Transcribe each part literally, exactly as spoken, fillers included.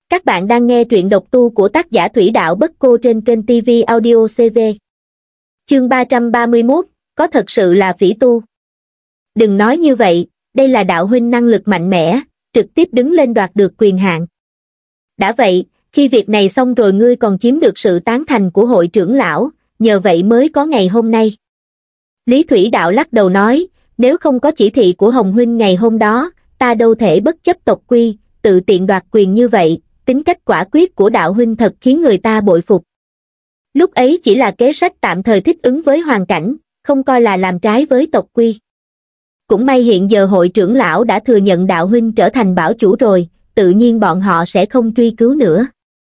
Các bạn đang nghe truyện độc tu của tác giả Thủy Đạo Bất Cô trên kênh ti vi Audio xê vê. Chương ba trăm ba mươi mốt, có thật sự là phỉ tu? Đừng nói như vậy, đây là đạo huynh năng lực mạnh mẽ, trực tiếp đứng lên đoạt được quyền hạn. Đã vậy, khi việc này xong rồi ngươi còn chiếm được sự tán thành của hội trưởng lão, nhờ vậy mới có ngày hôm nay. Lý Thủy Đạo lắc đầu nói, nếu không có chỉ thị của Hồng huynh ngày hôm đó, ta đâu thể bất chấp tộc quy, tự tiện đoạt quyền như vậy. Tính cách quả quyết của đạo huynh thật khiến người ta bội phục. Lúc ấy chỉ là kế sách tạm thời thích ứng với hoàn cảnh, không coi là làm trái với tộc quy. Cũng may hiện giờ hội trưởng lão đã thừa nhận đạo huynh trở thành bảo chủ rồi, tự nhiên bọn họ sẽ không truy cứu nữa.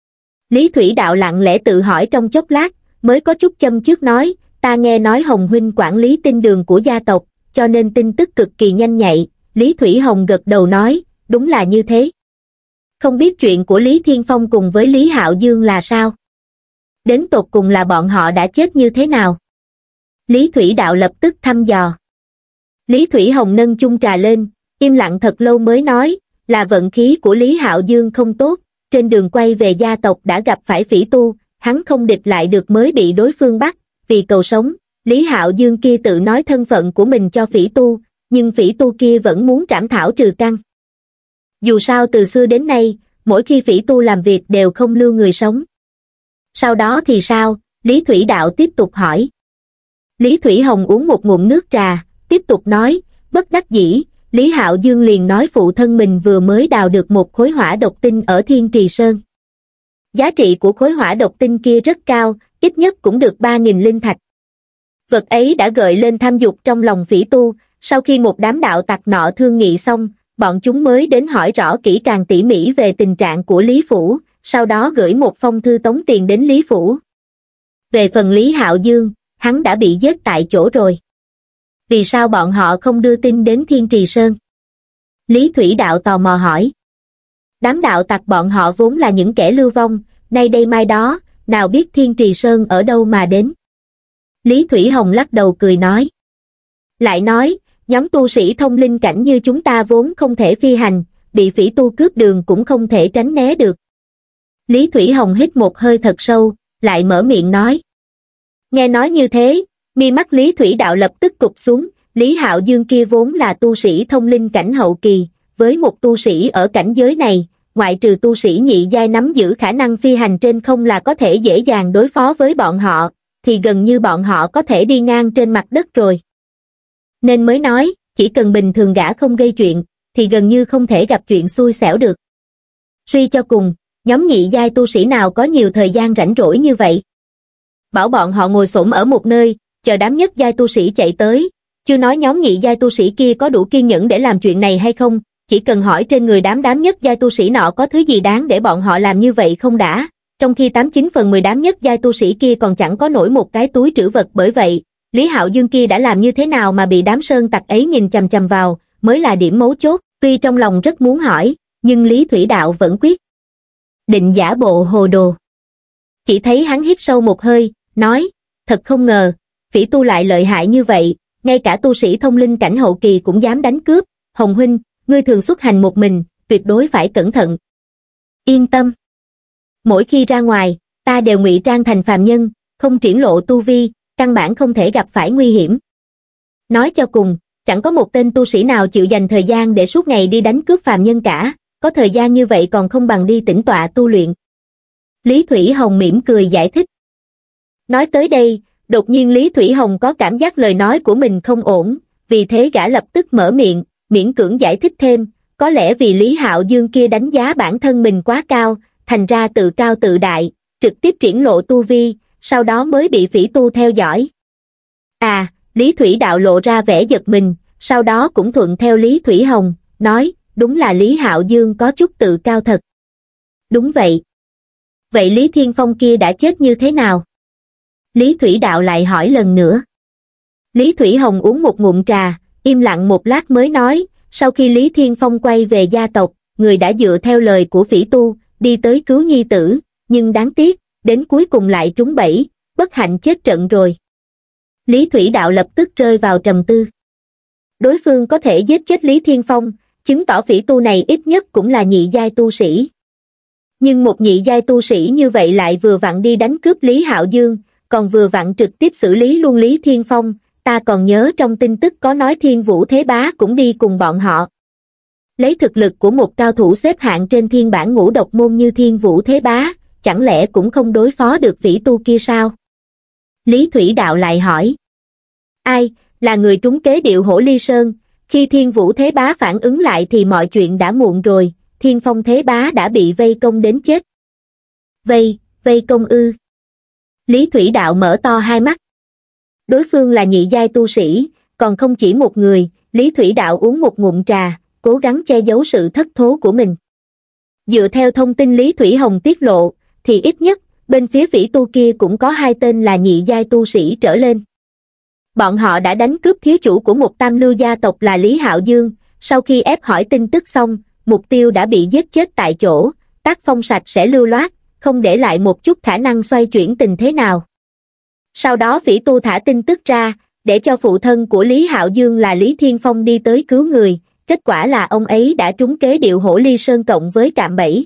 Lý Thủy Đạo lặng lẽ tự hỏi trong chốc lát, mới có chút châm chước nói, ta nghe nói Hồng huynh quản lý tin đường của gia tộc, cho nên tin tức cực kỳ nhanh nhạy. Lý Thủy Hồng gật đầu nói, đúng là như thế. Không biết chuyện của Lý Thiên Phong cùng với Lý Hạo Dương là sao? Đến tột cùng là bọn họ đã chết như thế nào? Lý Thủy Đạo lập tức thăm dò. Lý Thủy Hồng nâng chung trà lên, im lặng thật lâu mới nói, là vận khí của Lý Hạo Dương không tốt, trên đường quay về gia tộc đã gặp phải phỉ tu, hắn không địch lại được mới bị đối phương bắt, vì cầu sống, Lý Hạo Dương kia tự nói thân phận của mình cho phỉ tu, nhưng phỉ tu kia vẫn muốn trảm thảo trừ căn. Dù sao từ xưa đến nay, mỗi khi phỉ tu làm việc đều không lưu người sống. Sau đó thì sao? Lý Thủy Đạo tiếp tục hỏi. Lý Thủy Hồng uống một ngụm nước trà, tiếp tục nói, bất đắc dĩ, Lý Hạo Dương liền nói phụ thân mình vừa mới đào được một khối hỏa độc tinh ở Thiên Trì Sơn. Giá trị của khối hỏa độc tinh kia rất cao, ít nhất cũng được ba nghìn linh thạch. Vật ấy đã gợi lên tham dục trong lòng phỉ tu, sau khi một đám đạo tặc nọ thương nghị xong, bọn chúng mới đến hỏi rõ kỹ càng tỉ mỉ về tình trạng của Lý Phủ, sau đó gửi một phong thư tống tiền đến Lý Phủ. Về phần Lý Hạo Dương, hắn đã bị giết tại chỗ rồi. Vì sao bọn họ không đưa tin đến Thiên Trì Sơn? Lý Thủy Đạo tò mò hỏi. Đám đạo tặc bọn họ vốn là những kẻ lưu vong, nay đây mai đó, nào biết Thiên Trì Sơn ở đâu mà đến. Lý Thủy Hồng lắc đầu cười nói. Lại nói, nhóm tu sĩ thông linh cảnh như chúng ta vốn không thể phi hành, bị phỉ tu cướp đường cũng không thể tránh né được. Lý Thủy Hồng hít một hơi thật sâu, lại mở miệng nói. Nghe nói như thế, mi mắt Lý Thủy Đạo lập tức cụp xuống, Lý Hạo Dương kia vốn là tu sĩ thông linh cảnh hậu kỳ, với một tu sĩ ở cảnh giới này, ngoại trừ tu sĩ nhị giai nắm giữ khả năng phi hành trên không là có thể dễ dàng đối phó với bọn họ, thì gần như bọn họ có thể đi ngang trên mặt đất rồi. Nên mới nói, chỉ cần bình thường gã không gây chuyện, thì gần như không thể gặp chuyện xui xẻo được. Suy cho cùng, nhóm nhị giai tu sĩ nào có nhiều thời gian rảnh rỗi như vậy? Bảo bọn họ ngồi xổm ở một nơi, chờ đám nhất giai tu sĩ chạy tới, chưa nói nhóm nhị giai tu sĩ kia có đủ kiên nhẫn để làm chuyện này hay không, chỉ cần hỏi trên người đám đám nhất giai tu sĩ nọ có thứ gì đáng để bọn họ làm như vậy không đã, trong khi tám chín phần mười đám nhất giai tu sĩ kia còn chẳng có nổi một cái túi trữ vật. Bởi vậy, Lý Hạo Dương kia đã làm như thế nào mà bị đám sơn tặc ấy nhìn chằm chằm vào, mới là điểm mấu chốt. Tuy trong lòng rất muốn hỏi, nhưng Lý Thủy Đạo vẫn quyết định giả bộ hồ đồ. Chỉ thấy hắn hít sâu một hơi, nói, thật không ngờ, phỉ tu lại lợi hại như vậy, ngay cả tu sĩ thông linh cảnh hậu kỳ cũng dám đánh cướp. Hồng huynh, ngươi thường xuất hành một mình, tuyệt đối phải cẩn thận. Yên tâm. Mỗi khi ra ngoài, ta đều ngụy trang thành phàm nhân, không triển lộ tu vi, căn bản không thể gặp phải nguy hiểm. Nói cho cùng, chẳng có một tên tu sĩ nào chịu dành thời gian để suốt ngày đi đánh cướp phàm nhân cả, có thời gian như vậy còn không bằng đi tĩnh tọa tu luyện. Lý Thủy Hồng mỉm cười giải thích. Nói tới đây, đột nhiên Lý Thủy Hồng có cảm giác lời nói của mình không ổn, vì thế gã lập tức mở miệng, miễn cưỡng giải thích thêm, có lẽ vì Lý Hạo Dương kia đánh giá bản thân mình quá cao, thành ra tự cao tự đại, trực tiếp triển lộ tu vi, sau đó mới bị phỉ tu theo dõi. À, Lý Thủy Đạo lộ ra vẻ giật mình, sau đó cũng thuận theo Lý Thủy Hồng, nói, đúng là Lý Hạo Dương có chút tự cao thật. Đúng vậy. Vậy Lý Thiên Phong kia đã chết như thế nào? Lý Thủy Đạo lại hỏi lần nữa. Lý Thủy Hồng uống một ngụm trà, im lặng một lát mới nói, sau khi Lý Thiên Phong quay về gia tộc, người đã dựa theo lời của phỉ tu, đi tới cứu nhi tử, nhưng đáng tiếc, đến cuối cùng lại trúng bẫy, bất hạnh chết trận rồi. Lý Thủy Đạo lập tức rơi vào trầm tư. Đối phương có thể giết chết Lý Thiên Phong, chứng tỏ phỉ tu này ít nhất cũng là nhị giai tu sĩ. Nhưng một nhị giai tu sĩ như vậy lại vừa vặn đi đánh cướp Lý Hạo Dương, còn vừa vặn trực tiếp xử lý luôn Lý Thiên Phong, ta còn nhớ trong tin tức có nói Thiên Vũ Thế Bá cũng đi cùng bọn họ. Lấy thực lực của một cao thủ xếp hạng trên thiên bảng ngũ độc môn như Thiên Vũ Thế Bá, chẳng lẽ cũng không đối phó được phỉ tu kia sao? Lý Thủy Đạo lại hỏi. Ai, là người trúng kế điệu Hổ Ly Sơn, khi Thiên Vũ Thế Bá phản ứng lại thì mọi chuyện đã muộn rồi, Thiên Phong Thế Bá đã bị vây công đến chết. Vây, vây công ư? Lý Thủy Đạo mở to hai mắt. Đối phương là nhị giai tu sĩ, còn không chỉ một người, Lý Thủy Đạo uống một ngụm trà, cố gắng che giấu sự thất thố của mình. Dựa theo thông tin Lý Thủy Hồng tiết lộ, thì ít nhất, bên phía phỉ tu kia cũng có hai tên là nhị giai tu sĩ trở lên. Bọn họ đã đánh cướp thiếu chủ của một tam lưu gia tộc là Lý Hạo Dương, sau khi ép hỏi tin tức xong, mục tiêu đã bị giết chết tại chỗ, tác phong sạch sẽ lưu loát, không để lại một chút khả năng xoay chuyển tình thế nào. Sau đó phỉ tu thả tin tức ra, để cho phụ thân của Lý Hạo Dương là Lý Thiên Phong đi tới cứu người, kết quả là ông ấy đã trúng kế điệu Hổ Ly Sơn cộng với cạm bẫy.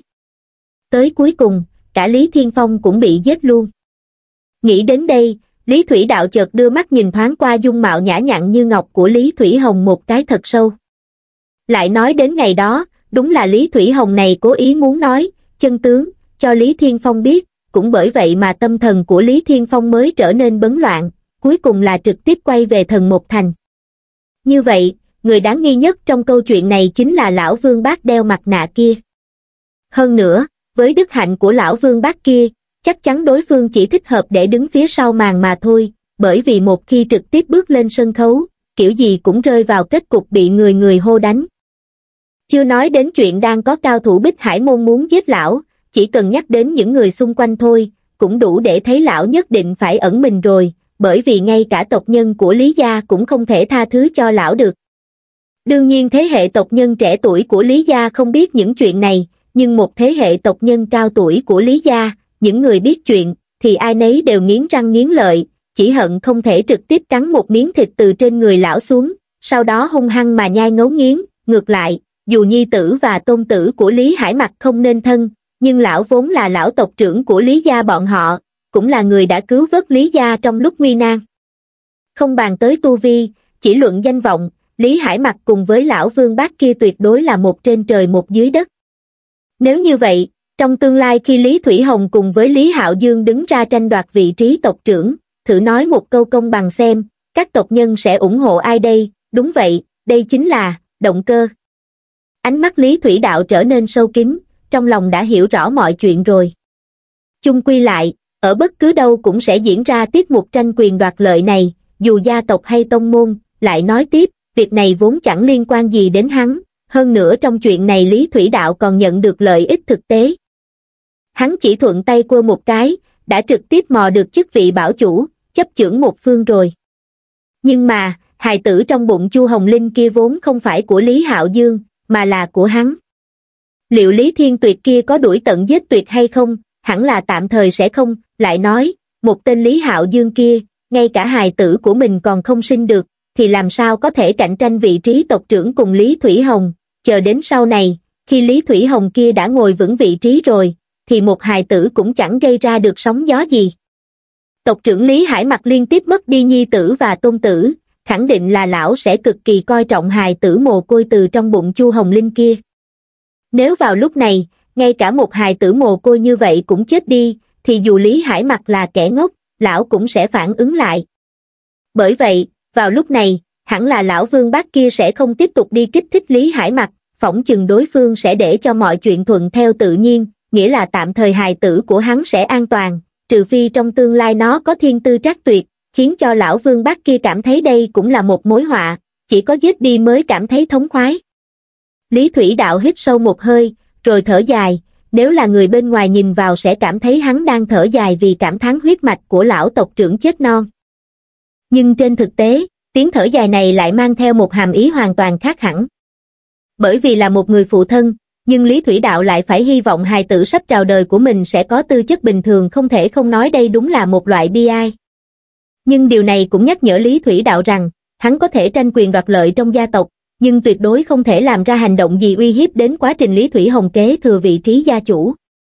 Tới cuối cùng, cả Lý Thiên Phong cũng bị giết luôn. Nghĩ đến đây, Lý Thủy Đạo chợt đưa mắt nhìn thoáng qua dung mạo nhã nhặn như ngọc của Lý Thủy Hồng một cái thật sâu. Lại nói đến ngày đó, đúng là Lý Thủy Hồng này cố ý muốn nói chân tướng cho Lý Thiên Phong biết, cũng bởi vậy mà tâm thần của Lý Thiên Phong mới trở nên bấn loạn, cuối cùng là trực tiếp quay về Thần Một Thành. Như vậy, người đáng nghi nhất trong câu chuyện này chính là lão Vương Bác đeo mặt nạ kia. Hơn nữa, với đức hạnh của lão Vương Bác kia, chắc chắn đối phương chỉ thích hợp để đứng phía sau màn mà thôi, bởi vì một khi trực tiếp bước lên sân khấu, kiểu gì cũng rơi vào kết cục bị người người hô đánh. Chưa nói đến chuyện đang có cao thủ Bích Hải Môn muốn giết lão, chỉ cần nhắc đến những người xung quanh thôi, cũng đủ để thấy lão nhất định phải ẩn mình rồi, bởi vì ngay cả tộc nhân của Lý Gia cũng không thể tha thứ cho lão được. Đương nhiên thế hệ tộc nhân trẻ tuổi của Lý Gia không biết những chuyện này, nhưng một thế hệ tộc nhân cao tuổi của Lý Gia, những người biết chuyện, thì ai nấy đều nghiến răng nghiến lợi, chỉ hận không thể trực tiếp cắn một miếng thịt từ trên người lão xuống, sau đó hung hăng mà nhai ngấu nghiến. Ngược lại, dù nhi tử và tôn tử của Lý Hải Mặc không nên thân, nhưng lão vốn là lão tộc trưởng của Lý Gia bọn họ, cũng là người đã cứu vớt Lý Gia trong lúc nguy nan. Không bàn tới tu vi, chỉ luận danh vọng, Lý Hải Mặc cùng với lão Vương Bác kia tuyệt đối là một trên trời một dưới đất. Nếu như vậy, trong tương lai khi Lý Thủy Hồng cùng với Lý Hạo Dương đứng ra tranh đoạt vị trí tộc trưởng, thử nói một câu công bằng xem, các tộc nhân sẽ ủng hộ ai đây? Đúng vậy, đây chính là động cơ. Ánh mắt Lý Thủy Đạo trở nên sâu kín, trong lòng đã hiểu rõ mọi chuyện rồi. Chung quy lại, ở bất cứ đâu cũng sẽ diễn ra tiết mục tranh quyền đoạt lợi này, dù gia tộc hay tông môn. Lại nói tiếp, việc này vốn chẳng liên quan gì đến hắn, hơn nữa trong chuyện này Lý Thủy Đạo còn nhận được lợi ích thực tế. Hắn chỉ thuận tay quơ một cái, đã trực tiếp mò được chức vị bảo chủ, chấp chưởng một phương rồi. Nhưng mà, hài tử trong bụng Chu Hồng Linh kia vốn không phải của Lý Hạo Dương, mà là của hắn. Liệu Lý Thiên Tuyệt kia có đuổi tận giết tuyệt hay không? Hẳn là tạm thời sẽ không. Lại nói, một tên Lý Hạo Dương kia, ngay cả hài tử của mình còn không sinh được, thì làm sao có thể cạnh tranh vị trí tộc trưởng cùng Lý Thủy Hồng? Chờ đến sau này, khi Lý Thủy Hồng kia đã ngồi vững vị trí rồi, thì một hài tử cũng chẳng gây ra được sóng gió gì. Tộc trưởng Lý Hải Mặc liên tiếp mất đi nhi tử và tôn tử, khẳng định là lão sẽ cực kỳ coi trọng hài tử mồ côi từ trong bụng Chu Hồng Linh kia. Nếu vào lúc này, ngay cả một hài tử mồ côi như vậy cũng chết đi, thì dù Lý Hải Mặc là kẻ ngốc, lão cũng sẽ phản ứng lại. Bởi vậy, vào lúc này, hẳn là lão Vương Bác kia sẽ không tiếp tục đi kích thích Lý Hải Mặc, phỏng chừng đối phương sẽ để cho mọi chuyện thuận theo tự nhiên, nghĩa là tạm thời hài tử của hắn sẽ an toàn, trừ phi trong tương lai nó có thiên tư trác tuyệt, khiến cho lão Vương Bác kia cảm thấy đây cũng là một mối họa, chỉ có giết đi mới cảm thấy thống khoái. Lý Thủy Đạo hít sâu một hơi, rồi thở dài, nếu là người bên ngoài nhìn vào sẽ cảm thấy hắn đang thở dài vì cảm thán huyết mạch của lão tộc trưởng chết non. Nhưng trên thực tế, tiếng thở dài này lại mang theo một hàm ý hoàn toàn khác hẳn. Bởi vì là một người phụ thân, nhưng Lý Thủy Đạo lại phải hy vọng hài tử sắp chào đời của mình sẽ có tư chất bình thường, không thể không nói đây đúng là một loại bi ai. Nhưng điều này cũng nhắc nhở Lý Thủy Đạo rằng, hắn có thể tranh quyền đoạt lợi trong gia tộc, nhưng tuyệt đối không thể làm ra hành động gì uy hiếp đến quá trình Lý Thủy Hồng kế thừa vị trí gia chủ.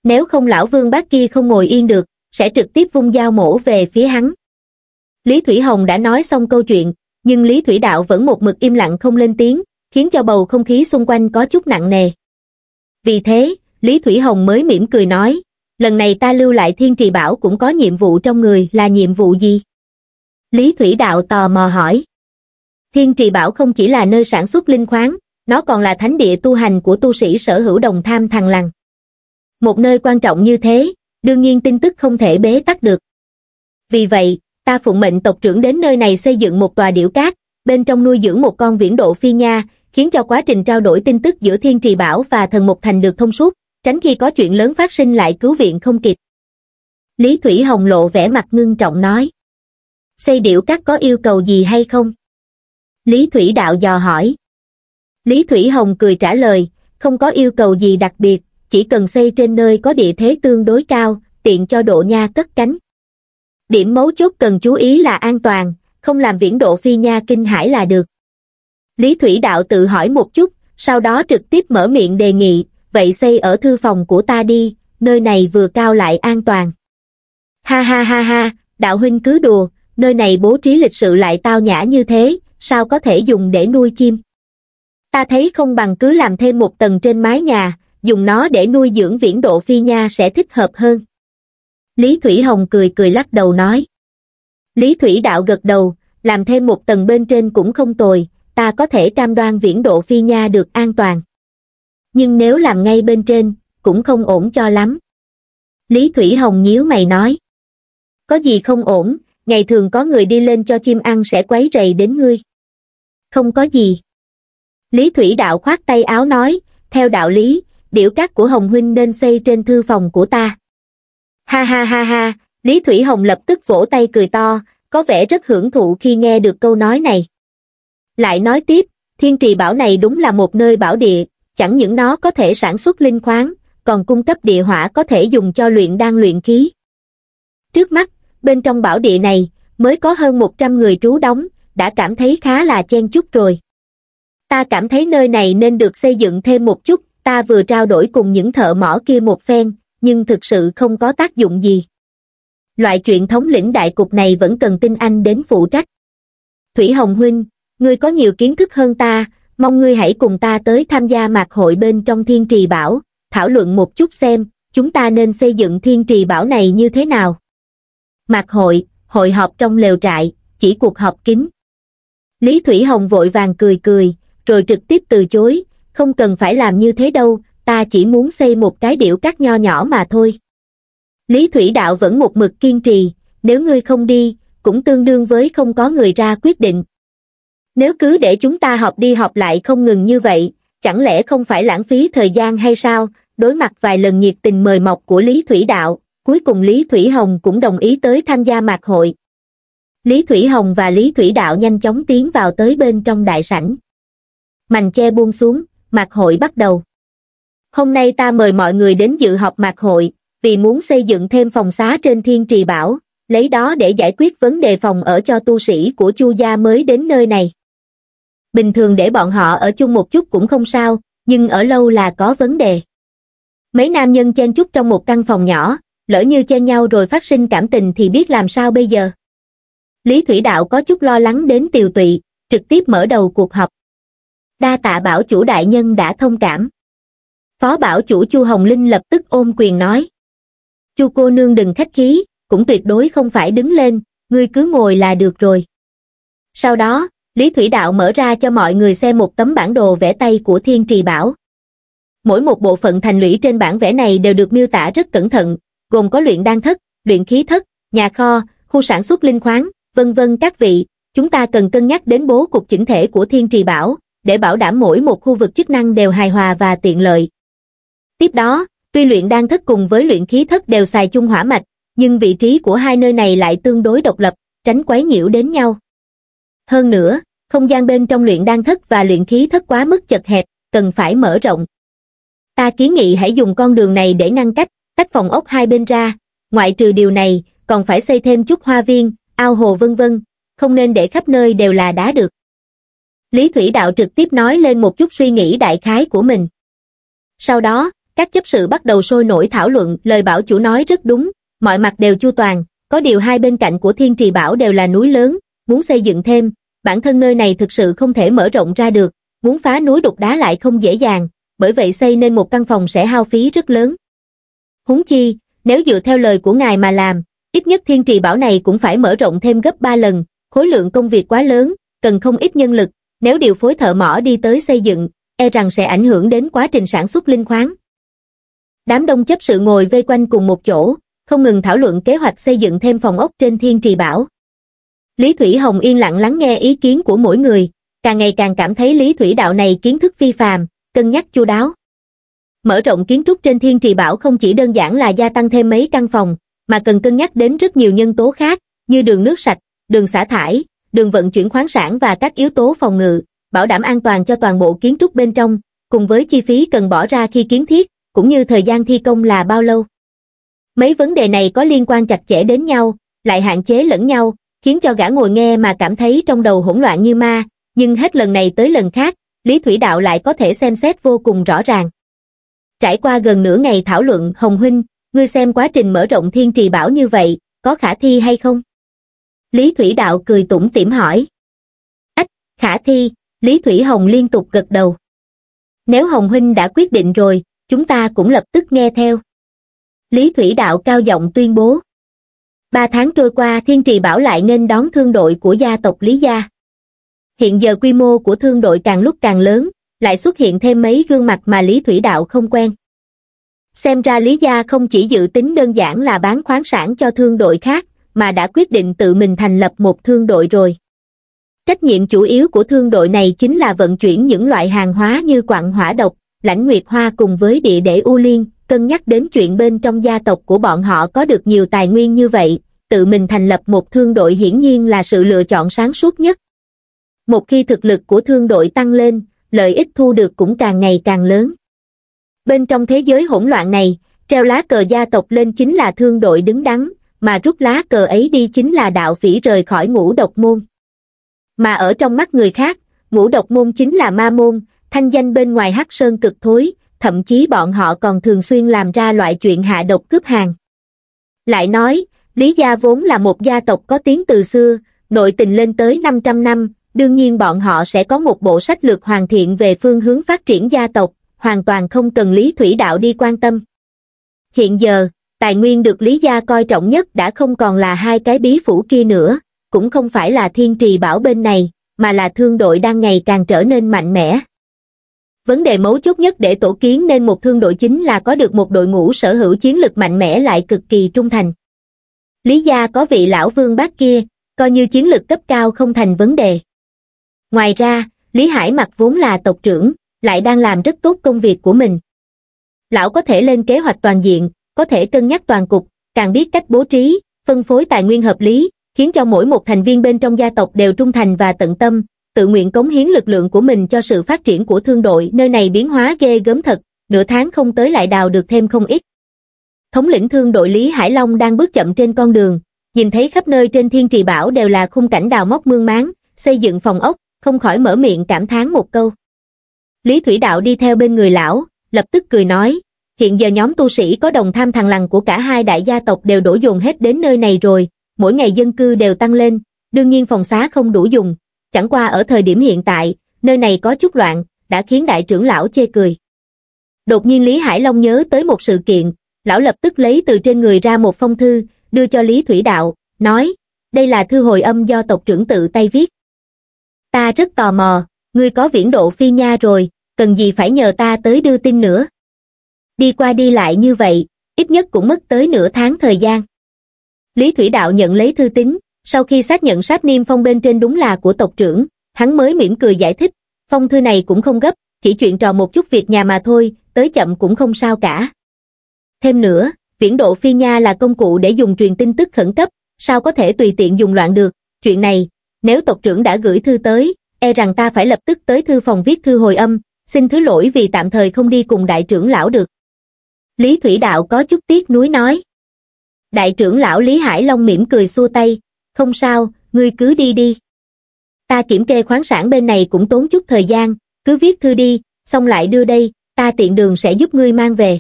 Nếu không lão vương bác kia không ngồi yên được, sẽ trực tiếp vung dao mổ về phía hắn. Lý Thủy Hồng đã nói xong câu chuyện, nhưng Lý Thủy Đạo vẫn một mực im lặng không lên tiếng, khiến cho bầu không khí xung quanh có chút nặng nề. Vì thế, Lý Thủy Hồng mới mỉm cười nói, lần này ta lưu lại Thiên Trì Bảo cũng có nhiệm vụ trong người, là nhiệm vụ gì? Lý Thủy Đạo tò mò hỏi. Thiên Trì Bảo không chỉ là nơi sản xuất linh khoáng, nó còn là thánh địa tu hành của tu sĩ sở hữu Đồng Tham Thằng Lằn. Một nơi quan trọng như thế, đương nhiên tin tức không thể bế tắc được. Vì vậy, ta phụng mệnh tộc trưởng đến nơi này xây dựng một tòa điểu cát, bên trong nuôi dưỡng một con viễn độ phi nha, khiến cho quá trình trao đổi tin tức giữa Thiên Trì Bảo và Thần Mục Thành được thông suốt, tránh khi có chuyện lớn phát sinh lại cứu viện không kịp. Lý Thủy Hồng lộ vẻ mặt ngưng trọng nói. Xây điểu cát có yêu cầu gì hay không? Lý Thủy Đạo dò hỏi. Lý Thủy Hồng cười trả lời, không có yêu cầu gì đặc biệt, chỉ cần xây trên nơi có địa thế tương đối cao, tiện cho độ nha cất cánh. Điểm mấu chốt cần chú ý là an toàn, không làm viễn độ phi nha kinh hãi là được. Lý Thủy Đạo tự hỏi một chút, sau đó trực tiếp mở miệng đề nghị, vậy xây ở thư phòng của ta đi, nơi này vừa cao lại an toàn. Ha ha ha ha, đạo huynh cứ đùa, nơi này bố trí lịch sự lại tao nhã như thế, sao có thể dùng để nuôi chim? Ta thấy không bằng cứ làm thêm một tầng trên mái nhà, dùng nó để nuôi dưỡng viễn độ phi nha sẽ thích hợp hơn. Lý Thủy Hồng cười cười lắc đầu nói. Lý Thủy Đạo gật đầu, làm thêm một tầng bên trên cũng không tồi, ta có thể cam đoan viễn độ phi nha được an toàn. Nhưng nếu làm ngay bên trên, cũng không ổn cho lắm. Lý Thủy Hồng nhíu mày nói. Có gì không ổn, ngày thường có người đi lên cho chim ăn sẽ quấy rầy đến ngươi. Không có gì. Lý Thủy Đạo khoát tay áo nói, theo đạo lý, điểu cát của Hồng huynh nên xây trên thư phòng của ta. Ha ha ha ha, Lý Thủy Hồng lập tức vỗ tay cười to, có vẻ rất hưởng thụ khi nghe được câu nói này. Lại nói tiếp, Thiên Trì Bảo này đúng là một nơi bảo địa, chẳng những nó có thể sản xuất linh khoáng, còn cung cấp địa hỏa có thể dùng cho luyện đan luyện khí. Trước mắt, bên trong bảo địa này, mới có hơn một trăm người trú đóng, đã cảm thấy khá là chen chúc rồi. Ta cảm thấy nơi này nên được xây dựng thêm một chút, ta vừa trao đổi cùng những thợ mỏ kia một phen, nhưng thực sự không có tác dụng gì. Loại chuyện thống lĩnh đại cục này vẫn cần tin anh đến phụ trách. Thủy Hồng huynh, ngươi có nhiều kiến thức hơn ta, mong ngươi hãy cùng ta tới tham gia mạc hội bên trong Thiên Trì Bảo, thảo luận một chút xem, chúng ta nên xây dựng Thiên Trì Bảo này như thế nào. Mạc hội, hội họp trong lều trại, chỉ cuộc họp kín. Lý Thủy Hồng vội vàng cười cười, rồi trực tiếp từ chối, không cần phải làm như thế đâu, ta chỉ muốn xây một cái điểu cát nho nhỏ mà thôi. Lý Thủy Đạo vẫn một mực kiên trì, nếu ngươi không đi, cũng tương đương với không có người ra quyết định. Nếu cứ để chúng ta họp đi họp lại không ngừng như vậy, chẳng lẽ không phải lãng phí thời gian hay sao? Đối mặt vài lần nhiệt tình mời mọc của Lý Thủy Đạo, cuối cùng Lý Thủy Hồng cũng đồng ý tới tham gia mạc hội. Lý Thủy Hồng và Lý Thủy Đạo nhanh chóng tiến vào tới bên trong đại sảnh. Mành che buông xuống, mạc hội bắt đầu. Hôm nay ta mời mọi người đến dự họp mạc hội, vì muốn xây dựng thêm phòng xá trên Thiên Trì Bảo, lấy đó để giải quyết vấn đề phòng ở cho tu sĩ của Chu gia mới đến nơi này. Bình thường để bọn họ ở chung một chút cũng không sao, nhưng ở lâu là có vấn đề. Mấy nam nhân chen chúc trong một căn phòng nhỏ, lỡ như chen nhau rồi phát sinh cảm tình thì biết làm sao bây giờ. Lý Thủy Đạo có chút lo lắng đến tiều tụy, trực tiếp mở đầu cuộc họp. Đa tạ bảo chủ đại nhân đã thông cảm. Phó bảo chủ Chu Hồng Linh lập tức ôm quyền nói. Chu cô nương đừng khách khí, cũng tuyệt đối không phải đứng lên, ngươi cứ ngồi là được rồi. Sau đó, Lý Thủy Đạo mở ra cho mọi người xem một tấm bản đồ vẽ tay của Thiên Trì Bảo. Mỗi một bộ phận thành lũy trên bản vẽ này đều được miêu tả rất cẩn thận, gồm có luyện đan thất, luyện khí thất, nhà kho, khu sản xuất linh khoáng, vân vân các vị. Chúng ta cần cân nhắc đến bố cục chỉnh thể của Thiên Trì Bảo, để bảo đảm mỗi một khu vực chức năng đều hài hòa và tiện lợi. Tiếp đó, tuy luyện đan thất cùng với luyện khí thất đều xài chung hỏa mạch, nhưng vị trí của hai nơi này lại tương đối độc lập, tránh quấy nhiễu đến nhau. Hơn nữa, không gian bên trong luyện đan thất và luyện khí thất quá mức chật hẹp, cần phải mở rộng. Ta kiến nghị hãy dùng con đường này để ngăn cách, tách phòng ốc hai bên ra, ngoại trừ điều này, còn phải xây thêm chút hoa viên, ao hồ vân vân, không nên để khắp nơi đều là đá được. Lý Thủy Đạo trực tiếp nói lên một chút suy nghĩ đại khái của mình. Sau đó, các chấp sự bắt đầu sôi nổi thảo luận. Lời bảo chủ nói rất đúng, mọi mặt đều chu toàn, có điều hai bên cạnh của Thiên Trì Bảo đều là núi lớn, muốn xây dựng thêm, bản thân nơi này thực sự không thể mở rộng ra được, muốn phá núi đục đá lại không dễ dàng, bởi vậy xây nên một căn phòng sẽ hao phí rất lớn. Huống chi, nếu dựa theo lời của ngài mà làm, ít nhất Thiên Trì Bảo này cũng phải mở rộng thêm gấp ba lần, khối lượng công việc quá lớn, cần không ít nhân lực, nếu điều phối thợ mỏ đi tới xây dựng, e rằng sẽ ảnh hưởng đến quá trình sản xuất linh khoáng. Đám đông chấp sự ngồi vây quanh cùng một chỗ, không ngừng thảo luận kế hoạch xây dựng thêm phòng ốc trên Thiên Trì Bảo. Lý Thủy Hồng yên lặng lắng nghe ý kiến của mỗi người, càng ngày càng cảm thấy Lý Thủy Đạo này kiến thức phi phàm, cân nhắc chu đáo. Mở rộng kiến trúc trên Thiên Trì Bảo không chỉ đơn giản là gia tăng thêm mấy căn phòng, mà cần cân nhắc đến rất nhiều nhân tố khác, như đường nước sạch, đường xả thải, đường vận chuyển khoáng sản và các yếu tố phòng ngự, bảo đảm an toàn cho toàn bộ kiến trúc bên trong, cùng với chi phí cần bỏ ra khi kiến thiết, cũng như thời gian thi công là bao lâu. Mấy vấn đề này có liên quan chặt chẽ đến nhau, lại hạn chế lẫn nhau, khiến cho gã ngồi nghe mà cảm thấy trong đầu hỗn loạn như ma, nhưng hết lần này tới lần khác, Lý Thủy Đạo lại có thể xem xét vô cùng rõ ràng. Trải qua gần nửa ngày thảo luận, Hồng huynh, ngươi xem quá trình mở rộng Thiên Trì Bảo như vậy, có khả thi hay không? Lý Thủy Đạo cười tủm tỉm hỏi. Ách, khả thi, Lý Thủy Hồng liên tục gật đầu. Nếu Hồng huynh đã quyết định rồi, chúng ta cũng lập tức nghe theo. Lý Thủy Đạo cao giọng tuyên bố. Ba tháng trôi qua, Thiên Trì Bảo lại nghênh đón thương đội của gia tộc Lý gia. Hiện giờ quy mô của thương đội càng lúc càng lớn, lại xuất hiện thêm mấy gương mặt mà Lý Thủy Đạo không quen. Xem ra Lý gia không chỉ dự tính đơn giản là bán khoáng sản cho thương đội khác, mà đã quyết định tự mình thành lập một thương đội rồi. Trách nhiệm chủ yếu của thương đội này chính là vận chuyển những loại hàng hóa như quặng hỏa độc, lãnh nguyệt hoa cùng với địa để U Liên. Cân nhắc đến chuyện bên trong gia tộc của bọn họ có được nhiều tài nguyên như vậy, tự mình thành lập một thương đội hiển nhiên là sự lựa chọn sáng suốt nhất. Một khi thực lực của thương đội tăng lên, lợi ích thu được cũng càng ngày càng lớn. Bên trong thế giới hỗn loạn này, treo lá cờ gia tộc lên chính là thương đội đứng đắn, mà rút lá cờ ấy đi chính là đạo phỉ rời khỏi Ngũ Độc môn. Mà ở trong mắt người khác, Ngũ Độc môn chính là ma môn, thanh danh bên ngoài Hắc Sơn cực thối, thậm chí bọn họ còn thường xuyên làm ra loại chuyện hạ độc cướp hàng. Lại nói, Lý gia vốn là một gia tộc có tiếng từ xưa, nội tình lên tới năm trăm năm, đương nhiên bọn họ sẽ có một bộ sách lược hoàn thiện về phương hướng phát triển gia tộc, hoàn toàn không cần Lý Thủy Đạo đi quan tâm. Hiện giờ, tài nguyên được Lý gia coi trọng nhất đã không còn là hai cái bí phủ kia nữa, cũng không phải là Thiên Trì Bảo bên này, mà là thương đội đang ngày càng trở nên mạnh mẽ. Vấn đề mấu chốt nhất để tổ kiến nên một thương đội chính là có được một đội ngũ sở hữu chiến lực mạnh mẽ lại cực kỳ trung thành. Lý gia có vị lão vương bác kia, coi như chiến lực cấp cao không thành vấn đề. Ngoài ra, Lý Hải Mặc vốn là tộc trưởng, lại đang làm rất tốt công việc của mình. Lão có thể lên kế hoạch toàn diện, có thể cân nhắc toàn cục, càng biết cách bố trí, phân phối tài nguyên hợp lý, khiến cho mỗi một thành viên bên trong gia tộc đều trung thành và tận tâm, tự nguyện cống hiến lực lượng của mình cho sự phát triển của thương đội. Nơi này biến hóa ghê gớm thật, nửa tháng không tới lại đào được thêm không ít. Thống lĩnh thương đội Lý Hải Long đang bước chậm trên con đường, nhìn thấy khắp nơi trên Thiên Trì Bảo đều là khung cảnh đào móc mương máng, xây dựng phòng ốc, không khỏi mở miệng cảm thán một câu. Lý Thủy Đạo đi theo bên người lão, lập tức cười nói, hiện giờ nhóm tu sĩ có đồng tham thằng lằn của cả hai đại gia tộc đều đổ dồn hết đến nơi này rồi, mỗi ngày dân cư đều tăng lên, đương nhiên phòng xá không đủ dùng, chẳng qua ở thời điểm hiện tại, nơi này có chút loạn, đã khiến đại trưởng lão chê cười. Đột nhiên Lý Hải Long nhớ tới một sự kiện, lão lập tức lấy từ trên người ra một phong thư, đưa cho Lý Thủy Đạo, nói, đây là thư hồi âm do tộc trưởng tự tay viết. Ta rất tò mò, ngươi có viễn độ phi nha rồi, cần gì phải nhờ ta tới đưa tin nữa. Đi qua đi lại như vậy, ít nhất cũng mất tới nửa tháng thời gian. Lý Thủy Đạo nhận lấy thư tín, sau khi xác nhận sát niêm phong bên trên đúng là của tộc trưởng, hắn mới mỉm cười giải thích, phong thư này cũng không gấp, chỉ chuyện trò một chút việc nhà mà thôi, tới chậm cũng không sao cả. Thêm nữa, viễn độ phi nha là công cụ để dùng truyền tin tức khẩn cấp, sao có thể tùy tiện dùng loạn được, chuyện này, nếu tộc trưởng đã gửi thư tới, e rằng ta phải lập tức tới thư phòng viết thư hồi âm, xin thứ lỗi vì tạm thời không đi cùng đại trưởng lão được. Lý Thủy Đạo có chút tiếc nuối nói. Đại trưởng lão Lý Hải Long mỉm cười xua tay, không sao, ngươi cứ đi đi. Ta kiểm kê khoáng sản bên này cũng tốn chút thời gian, cứ viết thư đi, xong lại đưa đây, ta tiện đường sẽ giúp ngươi mang về.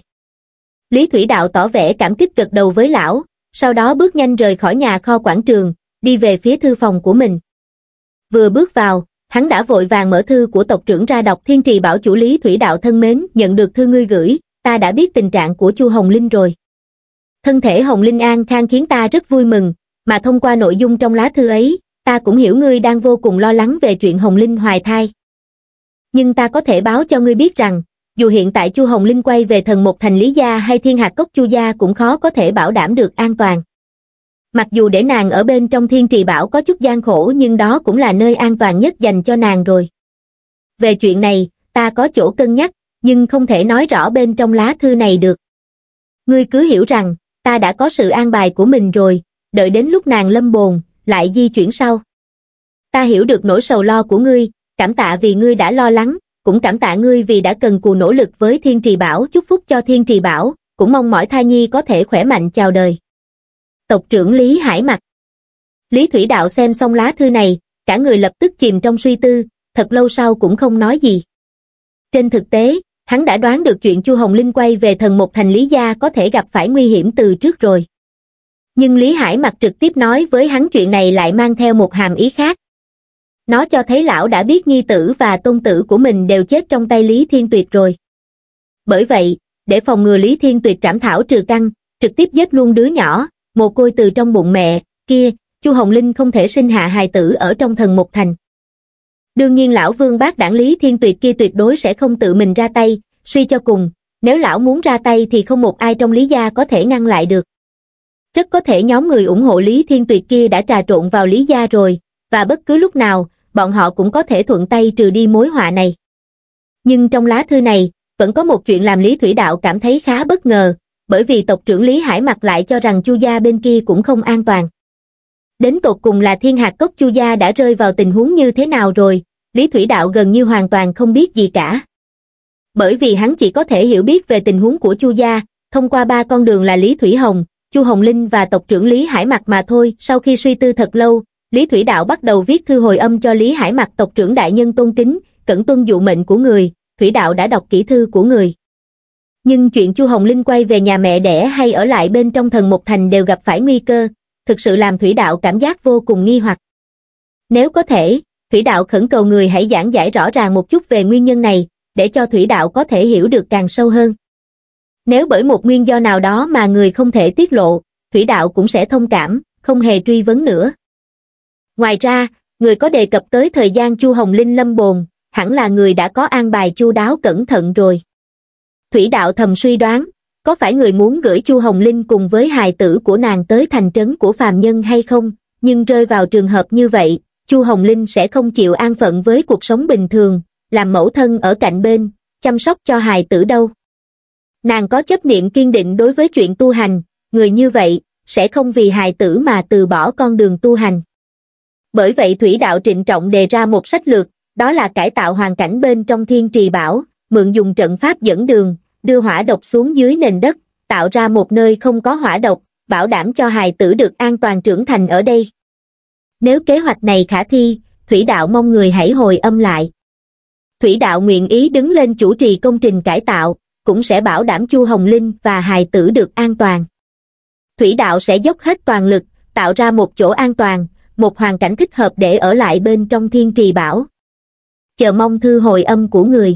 Lý Thủy Đạo tỏ vẻ cảm kích gật đầu với lão, sau đó bước nhanh rời khỏi nhà kho quảng trường, đi về phía thư phòng của mình. Vừa bước vào, hắn đã vội vàng mở thư của tộc trưởng ra đọc. Thiên Trì Bảo chủ Lý Thủy Đạo thân mến, nhận được thư ngươi gửi, ta đã biết tình trạng của Chu Hồng Linh rồi. Thân thể Hồng Linh an khang khiến ta rất vui mừng, mà thông qua nội dung trong lá thư ấy, ta cũng hiểu ngươi đang vô cùng lo lắng về chuyện Hồng Linh hoài thai. Nhưng ta có thể báo cho ngươi biết rằng, dù hiện tại Chu Hồng Linh quay về Thần Một Thành Lý gia hay Thiên Hạc Cốc Chu gia cũng khó có thể bảo đảm được an toàn. Mặc dù để nàng ở bên trong Thiên Trì Bảo có chút gian khổ, nhưng đó cũng là nơi an toàn nhất dành cho nàng rồi. Về chuyện này, ta có chỗ cân nhắc, nhưng không thể nói rõ bên trong lá thư này được. Ngươi cứ hiểu rằng, ta đã có sự an bài của mình rồi, đợi đến lúc nàng lâm bồn, lại di chuyển sau. Ta hiểu được nỗi sầu lo của ngươi, cảm tạ vì ngươi đã lo lắng, cũng cảm tạ ngươi vì đã cần cù nỗ lực với Thiên Trì Bảo, chúc phúc cho Thiên Trì Bảo, cũng mong mỏi thai nhi có thể khỏe mạnh chào đời. Tộc trưởng Lý Hải Mặc. Lý Thủy Đạo xem xong lá thư này, cả người lập tức chìm trong suy tư, thật lâu sau cũng không nói gì. Trên thực tế, hắn đã đoán được chuyện Chu Hồng Linh quay về Thần Một Thành Lý gia có thể gặp phải nguy hiểm từ trước rồi. Nhưng Lý Hải Mặc trực tiếp nói với hắn chuyện này lại mang theo một hàm ý khác. Nó cho thấy lão đã biết nhi tử và tôn tử của mình đều chết trong tay Lý Thiên Tuyệt rồi. Bởi vậy, để phòng ngừa Lý Thiên Tuyệt trảm thảo trừ căn, trực tiếp giết luôn đứa nhỏ, mồ côi từ trong bụng mẹ, kia, Chu Hồng Linh không thể sinh hạ hài tử ở trong Thần Một Thành. Đương nhiên lão vương bác đảng Lý Thiên Tuyệt kia tuyệt đối sẽ không tự mình ra tay, suy cho cùng, nếu lão muốn ra tay thì không một ai trong Lý gia có thể ngăn lại được. Rất có thể nhóm người ủng hộ Lý Thiên Tuyệt kia đã trà trộn vào Lý gia rồi, và bất cứ lúc nào, bọn họ cũng có thể thuận tay trừ đi mối họa này. Nhưng trong lá thư này, vẫn có một chuyện làm Lý Thủy Đạo cảm thấy khá bất ngờ, bởi vì tộc trưởng Lý Hải Mặc lại cho rằng Chu gia bên kia cũng không an toàn. Đến tột cùng là Thiên Hạc Cốc Chu gia đã rơi vào tình huống như thế nào rồi, Lý Thủy Đạo gần như hoàn toàn không biết gì cả. Bởi vì hắn chỉ có thể hiểu biết về tình huống của Chu gia, thông qua ba con đường là Lý Thủy Hồng, Chu Hồng Linh và tộc trưởng Lý Hải Mặc mà thôi. Sau khi suy tư thật lâu, Lý Thủy Đạo bắt đầu viết thư hồi âm cho Lý Hải Mặc. Tộc trưởng đại nhân tôn kính, cẩn tuân dụ mệnh của người, Thủy Đạo đã đọc kỹ thư của người. Nhưng chuyện Chu Hồng Linh quay về nhà mẹ đẻ hay ở lại bên trong Thần Một Thành đều gặp phải nguy cơ, thực sự làm Thủy Đạo cảm giác vô cùng nghi hoặc. Nếu có thể, Thủy Đạo khẩn cầu người hãy giảng giải rõ ràng một chút về nguyên nhân này, để cho Thủy Đạo có thể hiểu được càng sâu hơn. Nếu bởi một nguyên do nào đó mà người không thể tiết lộ, Thủy Đạo cũng sẽ thông cảm, không hề truy vấn nữa. Ngoài ra, người có đề cập tới thời gian Chu Hồng Linh lâm bồn, hẳn là người đã có an bài chu đáo cẩn thận rồi. Thủy Đạo thầm suy đoán, có phải người muốn gửi Chu Hồng Linh cùng với hài tử của nàng tới thành trấn của phàm nhân hay không, nhưng rơi vào trường hợp như vậy, Chu Hồng Linh sẽ không chịu an phận với cuộc sống bình thường, làm mẫu thân ở cạnh bên, chăm sóc cho hài tử đâu. Nàng có chấp niệm kiên định đối với chuyện tu hành, người như vậy, sẽ không vì hài tử mà từ bỏ con đường tu hành. Bởi vậy Thủy Đạo trịnh trọng đề ra một sách lược, đó là cải tạo hoàn cảnh bên trong Thiên Trì Bảo, mượn dùng trận pháp dẫn đường, đưa hỏa độc xuống dưới nền đất, tạo ra một nơi không có hỏa độc, bảo đảm cho hài tử được an toàn trưởng thành ở đây. Nếu kế hoạch này khả thi, Thủy Đạo mong người hãy hồi âm lại. Thủy Đạo nguyện ý đứng lên chủ trì công trình cải tạo, cũng sẽ bảo đảm Chu Hồng Linh và hài tử được an toàn. Thủy Đạo sẽ dốc hết toàn lực, tạo ra một chỗ an toàn, một hoàn cảnh thích hợp để ở lại bên trong Thiên Trì Bảo. Chờ mong thư hồi âm của người.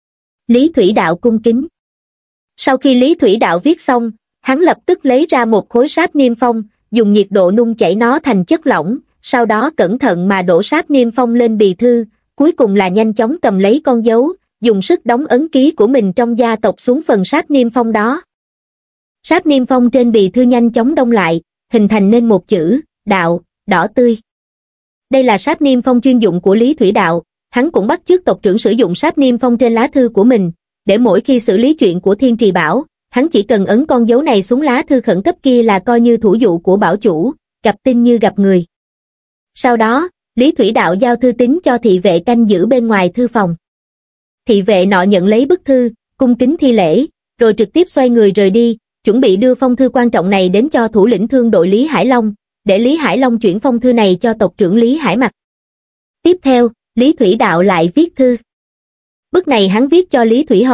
Lý Thủy Đạo cung kính. Sau khi Lý Thủy Đạo viết xong, hắn lập tức lấy ra một khối sáp niêm phong, dùng nhiệt độ nung chảy nó thành chất lỏng, sau đó cẩn thận mà đổ sáp niêm phong lên bì thư, cuối cùng là nhanh chóng cầm lấy con dấu, dùng sức đóng ấn ký của mình trong gia tộc xuống phần sáp niêm phong đó. Sáp niêm phong trên bì thư nhanh chóng đông lại, hình thành nên một chữ, đạo, đỏ tươi. Đây là sáp niêm phong chuyên dụng của Lý Thủy Đạo, hắn cũng bắt chước tộc trưởng sử dụng sáp niêm phong trên lá thư của mình, để mỗi khi xử lý chuyện của Thiên Trì Bảo, hắn chỉ cần ấn con dấu này xuống lá thư khẩn cấp kia là coi như thủ dụ của bảo chủ, gặp tin như gặp người. Sau đó, Lý Thủy Đạo giao thư tín cho thị vệ canh giữ bên ngoài thư phòng. Thị vệ nọ nhận lấy bức thư, cung kính thi lễ, rồi trực tiếp xoay người rời đi, chuẩn bị đưa phong thư quan trọng này đến cho thủ lĩnh thương đội Lý Hải Long, để Lý Hải Long chuyển phong thư này cho tộc trưởng Lý Hải Mặc. Tiếp theo, Lý Thủy Đạo lại viết thư. Bức này hắn viết cho Lý Thủy Hồng,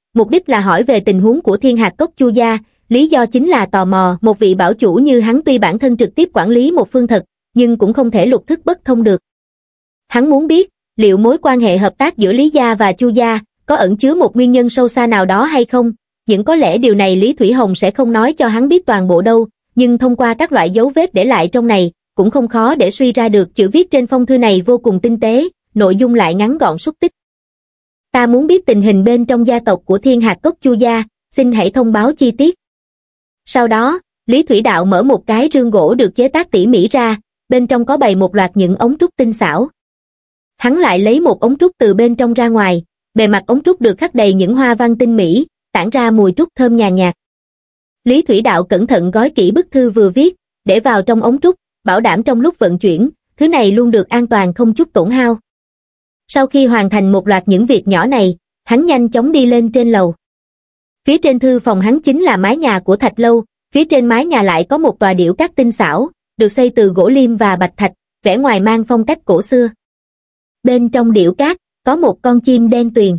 mục đích là hỏi về tình huống của Thiên Hạt Cốc Chu gia, lý do chính là tò mò. Một vị bảo chủ như hắn tuy bản thân trực tiếp quản lý một phương thật, nhưng cũng không thể lục thức bất thông được. Hắn muốn biết, liệu mối quan hệ hợp tác giữa Lý gia và Chu gia có ẩn chứa một nguyên nhân sâu xa nào đó hay không? Nhưng có lẽ điều này Lý Thủy Hồng sẽ không nói cho hắn biết toàn bộ đâu, nhưng thông qua các loại dấu vết để lại trong này, cũng không khó để suy ra được. Chữ viết trên phong thư này vô cùng tinh tế, nội dung lại ngắn gọn xúc tích. Ta muốn biết tình hình bên trong gia tộc của Thiên Hạt Cốc Chu gia, xin hãy thông báo chi tiết. Sau đó, Lý Thủy Đạo mở một cái rương gỗ được chế tác tỉ mỉ ra, bên trong có bày một loạt những ống trúc tinh xảo. Hắn lại lấy một ống trúc từ bên trong ra ngoài, bề mặt ống trúc được khắc đầy những hoa văn tinh mỹ, tản ra mùi trúc thơm nhàn nhạt. Lý Thủy Đạo cẩn thận gói kỹ bức thư vừa viết, để vào trong ống trúc, bảo đảm trong lúc vận chuyển, thứ này luôn được an toàn không chút tổn hao. Sau khi hoàn thành một loạt những việc nhỏ này, hắn nhanh chóng đi lên trên lầu. Phía trên thư phòng hắn chính là mái nhà của Thạch Lâu, phía trên mái nhà lại có một tòa điểu cát tinh xảo, được xây từ gỗ liêm và bạch thạch, vẻ ngoài mang phong cách cổ xưa. Bên trong điểu cát, có một con chim đen tuyền.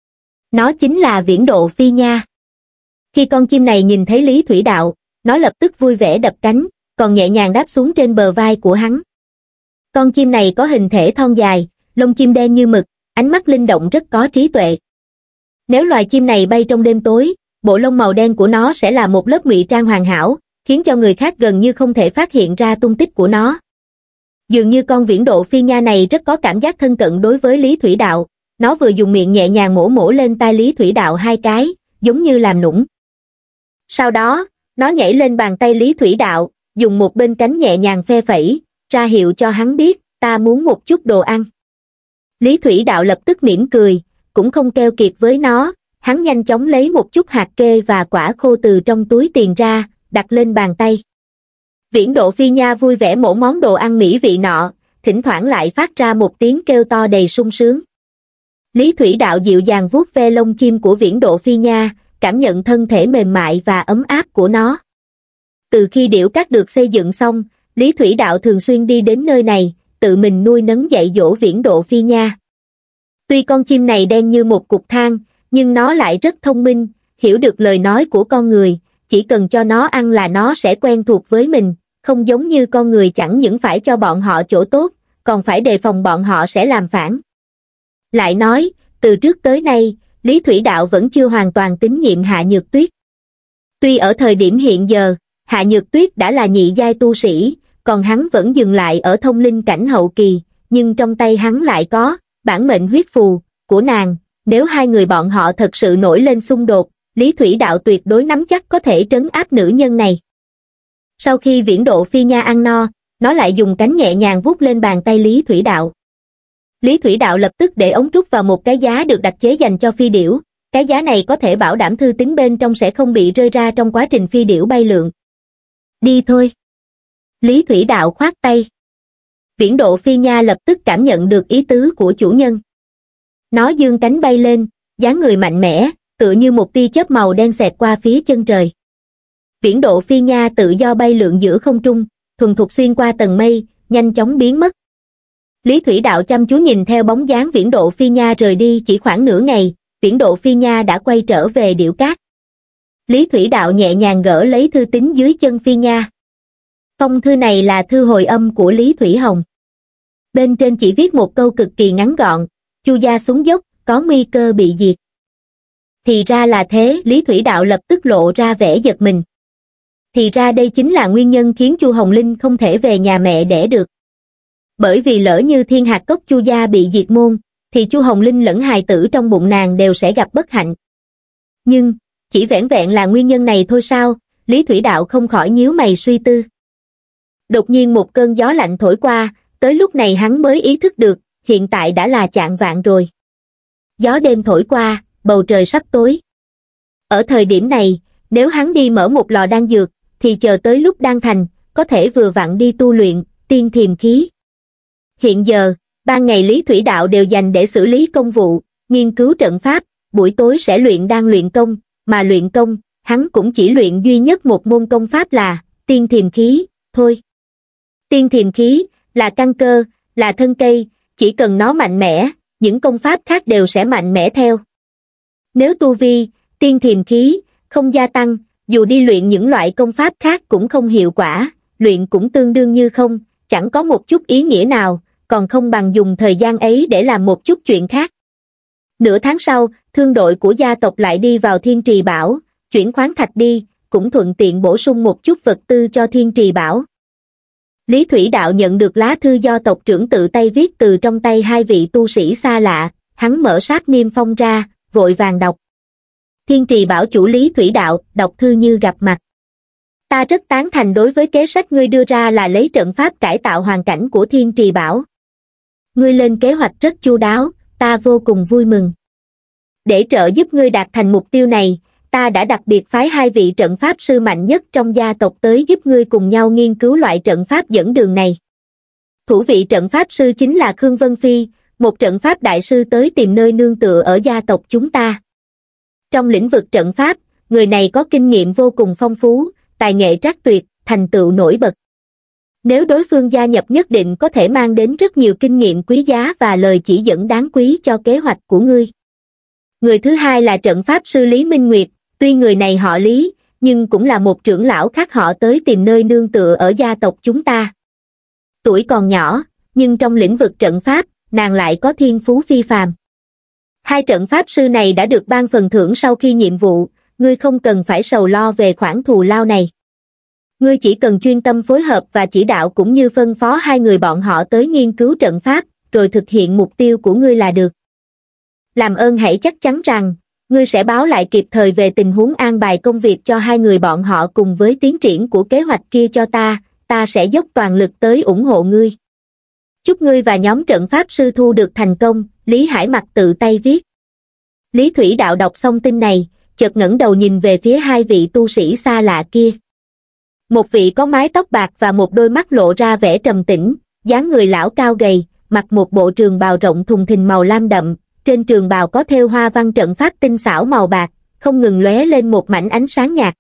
Nó chính là Viễn Độ Phi Nha. Khi con chim này nhìn thấy Lý Thủy Đạo, nó lập tức vui vẻ đập cánh, còn nhẹ nhàng đáp xuống trên bờ vai của hắn. Con chim này có hình thể thon dài, lông chim đen như mực, ánh mắt linh động rất có trí tuệ. Nếu loài chim này bay trong đêm tối, bộ lông màu đen của nó sẽ là một lớp ngụy trang hoàn hảo, khiến cho người khác gần như không thể phát hiện ra tung tích của nó. Dường như con Viễn Độ Phi Nha này rất có cảm giác thân cận đối với Lý Thủy Đạo, nó vừa dùng miệng nhẹ nhàng mổ mổ lên tai Lý Thủy Đạo hai cái, giống như làm nũng. Sau đó, nó nhảy lên bàn tay Lý Thủy Đạo, dùng một bên cánh nhẹ nhàng phe phẩy, ra hiệu cho hắn biết, ta muốn một chút đồ ăn. Lý Thủy Đạo lập tức mỉm cười, cũng không keo kiệt với nó, hắn nhanh chóng lấy một chút hạt kê và quả khô từ trong túi tiền ra, đặt lên bàn tay. Viễn Độ Phi Nha vui vẻ mổ món đồ ăn mỹ vị nọ, thỉnh thoảng lại phát ra một tiếng kêu to đầy sung sướng. Lý Thủy Đạo dịu dàng vuốt ve lông chim của Viễn Độ Phi Nha, cảm nhận thân thể mềm mại và ấm áp của nó. Từ khi điểu cát được xây dựng xong, Lý Thủy Đạo thường xuyên đi đến nơi này, tự mình nuôi nấng dạy dỗ Viễn Độ Phi Nha. Tuy con chim này đen như một cục than, nhưng nó lại rất thông minh, hiểu được lời nói của con người, chỉ cần cho nó ăn là nó sẽ quen thuộc với mình, không giống như con người chẳng những phải cho bọn họ chỗ tốt, còn phải đề phòng bọn họ sẽ làm phản. Lại nói, từ trước tới nay, Lý Thủy Đạo vẫn chưa hoàn toàn tín nhiệm Hạ Nhược Tuyết. Tuy ở thời điểm hiện giờ, Hạ Nhược Tuyết đã là nhị giai tu sĩ, còn hắn vẫn dừng lại ở thông linh cảnh hậu kỳ, nhưng trong tay hắn lại có bản mệnh huyết phù của nàng, nếu hai người bọn họ thật sự nổi lên xung đột, Lý Thủy Đạo tuyệt đối nắm chắc có thể trấn áp nữ nhân này. Sau khi Viễn Độ Phi Nha ăn no, nó lại dùng cánh nhẹ nhàng vuốt lên bàn tay Lý Thủy Đạo. Lý Thủy Đạo lập tức để ống trúc vào một cái giá được đặc chế dành cho phi điểu, cái giá này có thể bảo đảm thư tín bên trong sẽ không bị rơi ra trong quá trình phi điểu bay lượn. Đi thôi. Lý Thủy Đạo khoát tay. Viễn Độ Phi Nha lập tức cảm nhận được ý tứ của chủ nhân. Nó giương cánh bay lên, dáng người mạnh mẽ, tựa như một tia chớp màu đen xẹt qua phía chân trời. Viễn Độ Phi Nha tự do bay lượn giữa không trung, thuần thục xuyên qua tầng mây, nhanh chóng biến mất. Lý Thủy Đạo chăm chú nhìn theo bóng dáng Viễn Độ Phi Nha rời đi, chỉ khoảng nửa ngày, Viễn Độ Phi Nha đã quay trở về điểu cát. Lý Thủy Đạo nhẹ nhàng gỡ lấy thư tín dưới chân Phi Nha. Phong thư này là thư hồi âm của Lý Thủy Hồng. Bên trên chỉ viết một câu cực kỳ ngắn gọn, Chu gia xuống dốc, có nguy cơ bị diệt. Thì ra là thế, Lý Thủy Đạo lập tức lộ ra vẻ giật mình. Thì ra đây chính là nguyên nhân khiến Chu Hồng Linh không thể về nhà mẹ đẻ được. Bởi vì lỡ như Thiên Hạt Cốc Chu gia bị diệt môn, thì Chu Hồng Linh lẫn hài tử trong bụng nàng đều sẽ gặp bất hạnh. Nhưng, chỉ vẻn vẹn là nguyên nhân này thôi sao? Lý Thủy Đạo không khỏi nhíu mày suy tư. Đột nhiên một cơn gió lạnh thổi qua, tới lúc này hắn mới ý thức được, hiện tại đã là chạng vạng rồi. Gió đêm thổi qua, bầu trời sắp tối. Ở thời điểm này, nếu hắn đi mở một lò đan dược, thì chờ tới lúc đan thành, có thể vừa vặn đi tu luyện, tiên thiềm khí. Hiện giờ, ban ngày Lý Thủy Đạo đều dành để xử lý công vụ, nghiên cứu trận pháp, buổi tối sẽ luyện đan luyện công, mà luyện công, hắn cũng chỉ luyện duy nhất một môn công pháp là tiên thiềm khí, thôi. Tiên thiềm khí, là căn cơ, là thân cây, chỉ cần nó mạnh mẽ, những công pháp khác đều sẽ mạnh mẽ theo. Nếu tu vi, Tiên thiềm khí, không gia tăng, dù đi luyện những loại công pháp khác cũng không hiệu quả, luyện cũng tương đương như không, chẳng có một chút ý nghĩa nào, còn không bằng dùng thời gian ấy để làm một chút chuyện khác. Nửa tháng sau, thương đội của gia tộc lại đi vào Thiên Trì Bảo, chuyển khoáng thạch đi, cũng thuận tiện bổ sung một chút vật tư cho Thiên Trì Bảo. Lý Thủy Đạo nhận được lá thư do tộc trưởng tự tay viết từ trong tay hai vị tu sĩ xa lạ, hắn mở sáp niêm phong ra, vội vàng đọc. Thiên Trì Bảo chủ Lý Thủy Đạo, đọc thư như gặp mặt. Ta rất tán thành đối với kế sách ngươi đưa ra là lấy trận pháp cải tạo hoàn cảnh của Thiên Trì Bảo. Ngươi lên kế hoạch rất chu đáo, ta vô cùng vui mừng. Để trợ giúp ngươi đạt thành mục tiêu này, ta đã đặc biệt phái hai vị trận pháp sư mạnh nhất trong gia tộc tới giúp ngươi cùng nhau nghiên cứu loại trận pháp dẫn đường này. Thủ vị trận pháp sư chính là Khương Vân Phi, một trận pháp đại sư tới tìm nơi nương tựa ở gia tộc chúng ta. Trong lĩnh vực trận pháp, người này có kinh nghiệm vô cùng phong phú, tài nghệ trác tuyệt, thành tựu nổi bật. Nếu đối phương gia nhập nhất định có thể mang đến rất nhiều kinh nghiệm quý giá và lời chỉ dẫn đáng quý cho kế hoạch của ngươi. Người thứ hai là trận pháp sư Lý Minh Nguyệt, tuy người này họ Lý, nhưng cũng là một trưởng lão khác họ tới tìm nơi nương tựa ở gia tộc chúng ta. Tuổi còn nhỏ, nhưng trong lĩnh vực trận pháp, nàng lại có thiên phú phi phàm. Hai trận pháp sư này đã được ban phần thưởng sau khi nhiệm vụ, ngươi không cần phải sầu lo về khoản thù lao này. Ngươi chỉ cần chuyên tâm phối hợp và chỉ đạo cũng như phân phó hai người bọn họ tới nghiên cứu trận pháp, rồi thực hiện mục tiêu của ngươi là được. Làm ơn hãy chắc chắn rằng, ngươi sẽ báo lại kịp thời về tình huống an bài công việc cho hai người bọn họ cùng với tiến triển của kế hoạch kia cho ta, ta sẽ dốc toàn lực tới ủng hộ ngươi. Chúc ngươi và nhóm trận pháp sư thu được thành công, Lý Hải Mặc tự tay viết. Lý Thủy Đạo đọc xong tin này, chợt ngẩng đầu nhìn về phía hai vị tu sĩ xa lạ kia. Một vị có mái tóc bạc và một đôi mắt lộ ra vẻ trầm tĩnh, dáng người lão cao gầy, mặc một bộ trường bào rộng thùng thình màu lam đậm, trên trường bào có thêu hoa văn trận pháp tinh xảo màu bạc, không ngừng lóe lên một mảnh ánh sáng nhạt.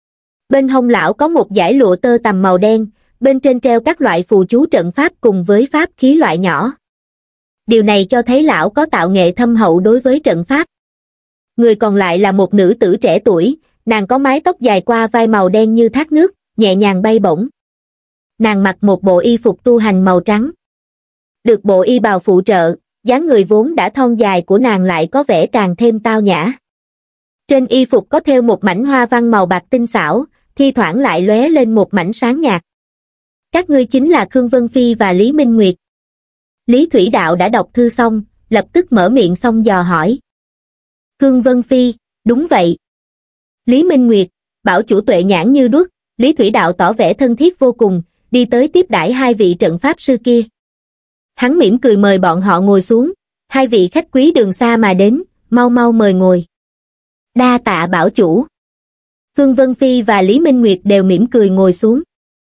Bên hông lão có một dải lụa tơ tằm màu đen, bên trên treo các loại phù chú trận pháp cùng với pháp khí loại nhỏ. Điều này cho thấy lão có tạo nghệ thâm hậu đối với trận pháp. Người còn lại là một nữ tử trẻ tuổi, nàng có mái tóc dài qua vai màu đen như thác nước, nhẹ nhàng bay bổng. Nàng mặc một bộ y phục tu hành màu trắng. Được bộ y bào phụ trợ, dáng người vốn đã thon dài của nàng lại có vẻ càng thêm tao nhã. Trên y phục có thêu một mảnh hoa văn màu bạc tinh xảo, thi thoảng lại lóe lên một mảnh sáng nhạt. Các ngươi chính là Khương Vân Phi và Lý Minh Nguyệt. Lý Thủy Đạo đã đọc thư xong, lập tức mở miệng xong dò hỏi. Khương Vân Phi, đúng vậy. Lý Minh Nguyệt, bảo chủ tuệ nhãn như đuốc, Lý Thủy Đạo tỏ vẻ thân thiết vô cùng, đi tới tiếp đãi hai vị trận pháp sư kia. Hắn mỉm cười mời bọn họ ngồi xuống, hai vị khách quý đường xa mà đến, mau mau mời ngồi. Đa tạ bảo chủ. Khương Vân Phi và Lý Minh Nguyệt đều mỉm cười ngồi xuống.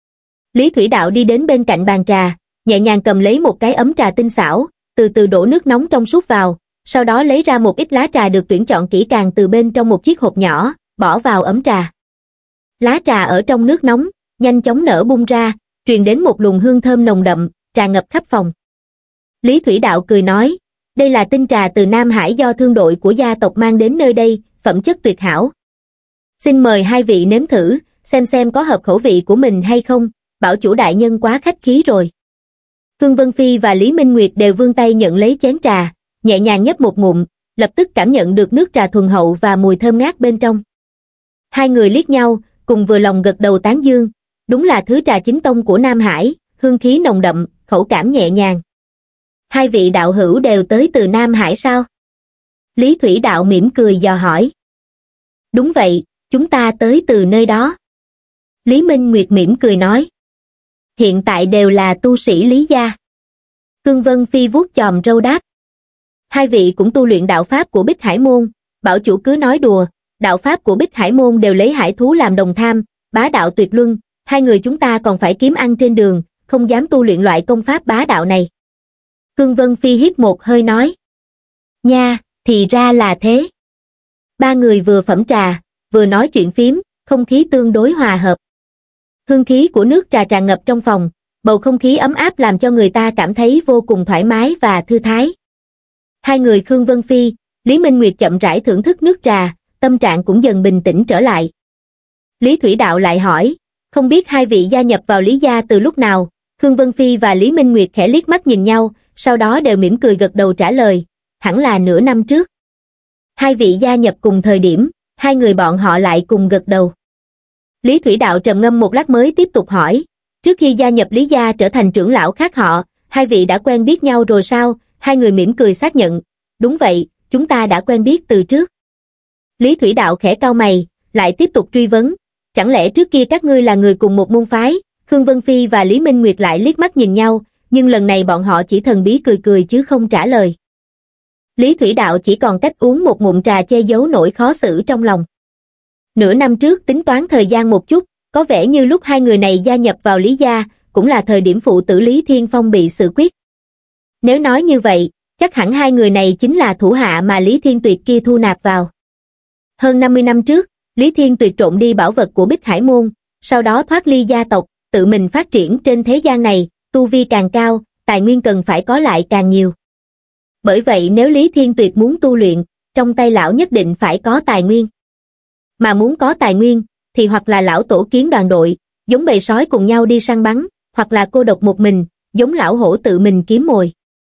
Lý Thủy Đạo đi đến bên cạnh bàn trà, nhẹ nhàng cầm lấy một cái ấm trà tinh xảo, từ từ đổ nước nóng trong suốt vào, sau đó lấy ra một ít lá trà được tuyển chọn kỹ càng từ bên trong một chiếc hộp nhỏ, bỏ vào ấm trà. Lá trà ở trong nước nóng, nhanh chóng nở bung ra, truyền đến một luồng hương thơm nồng đậm, tràn ngập khắp phòng. Lý Thủy Đạo cười nói, đây là tinh trà từ Nam Hải do thương đội của gia tộc mang đến nơi đây, phẩm chất tuyệt hảo. Xin mời hai vị nếm thử, xem xem có hợp khẩu vị của mình hay không, bảo chủ đại nhân quá khách khí rồi. Khương Vân Phi và Lý Minh Nguyệt đều vươn tay nhận lấy chén trà, nhẹ nhàng nhấp một ngụm, lập tức cảm nhận được nước trà thuần hậu và mùi thơm ngát bên trong. Hai người liếc nhau, cùng vừa lòng gật đầu tán dương, đúng là thứ trà chính tông của Nam Hải, hương khí nồng đậm, khẩu cảm nhẹ nhàng. Hai vị đạo hữu đều tới từ Nam Hải sao? Lý Thủy Đạo mỉm cười dò hỏi. Đúng vậy, chúng ta tới từ nơi đó. Lý Minh Nguyệt mỉm cười nói. Hiện tại đều là tu sĩ Lý gia. Khương Vân Phi vuốt chòm râu đáp. Hai vị cũng tu luyện đạo pháp của Bích Hải Môn, bảo chủ cứ nói đùa, đạo pháp của Bích Hải Môn đều lấy hải thú làm đồng tham, bá đạo tuyệt luân, hai người chúng ta còn phải kiếm ăn trên đường, không dám tu luyện loại công pháp bá đạo này. Khương Vân Phi hít một hơi nói. Nha, thì ra là thế. Ba người vừa phẩm trà, vừa nói chuyện phím, không khí tương đối hòa hợp. Hương khí của nước trà tràn ngập trong phòng, bầu không khí ấm áp làm cho người ta cảm thấy vô cùng thoải mái và thư thái. Hai người Khương Vân Phi, Lý Minh Nguyệt chậm rãi thưởng thức nước trà, tâm trạng cũng dần bình tĩnh trở lại. Lý Thủy Đạo lại hỏi, không biết hai vị gia nhập vào Lý gia từ lúc nào? Khương Vân Phi và Lý Minh Nguyệt khẽ liếc mắt nhìn nhau, sau đó đều mỉm cười gật đầu trả lời, hẳn là nửa năm trước. Hai vị gia nhập cùng thời điểm, hai người bọn họ lại cùng gật đầu. Lý Thủy Đạo trầm ngâm một lát mới tiếp tục hỏi, trước khi gia nhập Lý gia trở thành trưởng lão khác họ, hai vị đã quen biết nhau rồi sao? Hai người mỉm cười xác nhận, đúng vậy, chúng ta đã quen biết từ trước. Lý Thủy Đạo khẽ cau mày, lại tiếp tục truy vấn, chẳng lẽ trước kia các ngươi là người cùng một môn phái? Khương Vân Phi và Lý Minh Nguyệt lại liếc mắt nhìn nhau, nhưng lần này bọn họ chỉ thần bí cười cười chứ không trả lời. Lý Thủy Đạo chỉ còn cách uống một ngụm trà che giấu nỗi khó xử trong lòng. Nửa năm trước tính toán thời gian một chút, có vẻ như lúc hai người này gia nhập vào Lý gia, cũng là thời điểm phụ tử Lý Thiên Phong bị xử quyết. Nếu nói như vậy, chắc hẳn hai người này chính là thủ hạ mà Lý Thiên Tuyệt kia thu nạp vào. Hơn năm mươi năm trước, Lý Thiên Tuyệt trộm đi bảo vật của Bích Hải Môn, sau đó thoát ly gia tộc, tự mình phát triển trên thế gian này, tu vi càng cao, tài nguyên cần phải có lại càng nhiều. Bởi vậy nếu Lý Thiên Tuyệt muốn tu luyện, trong tay lão nhất định phải có tài nguyên. Mà muốn có tài nguyên, thì hoặc là lão tổ kiến đoàn đội, giống bầy sói cùng nhau đi săn bắn, hoặc là cô độc một mình, giống lão hổ tự mình kiếm mồi.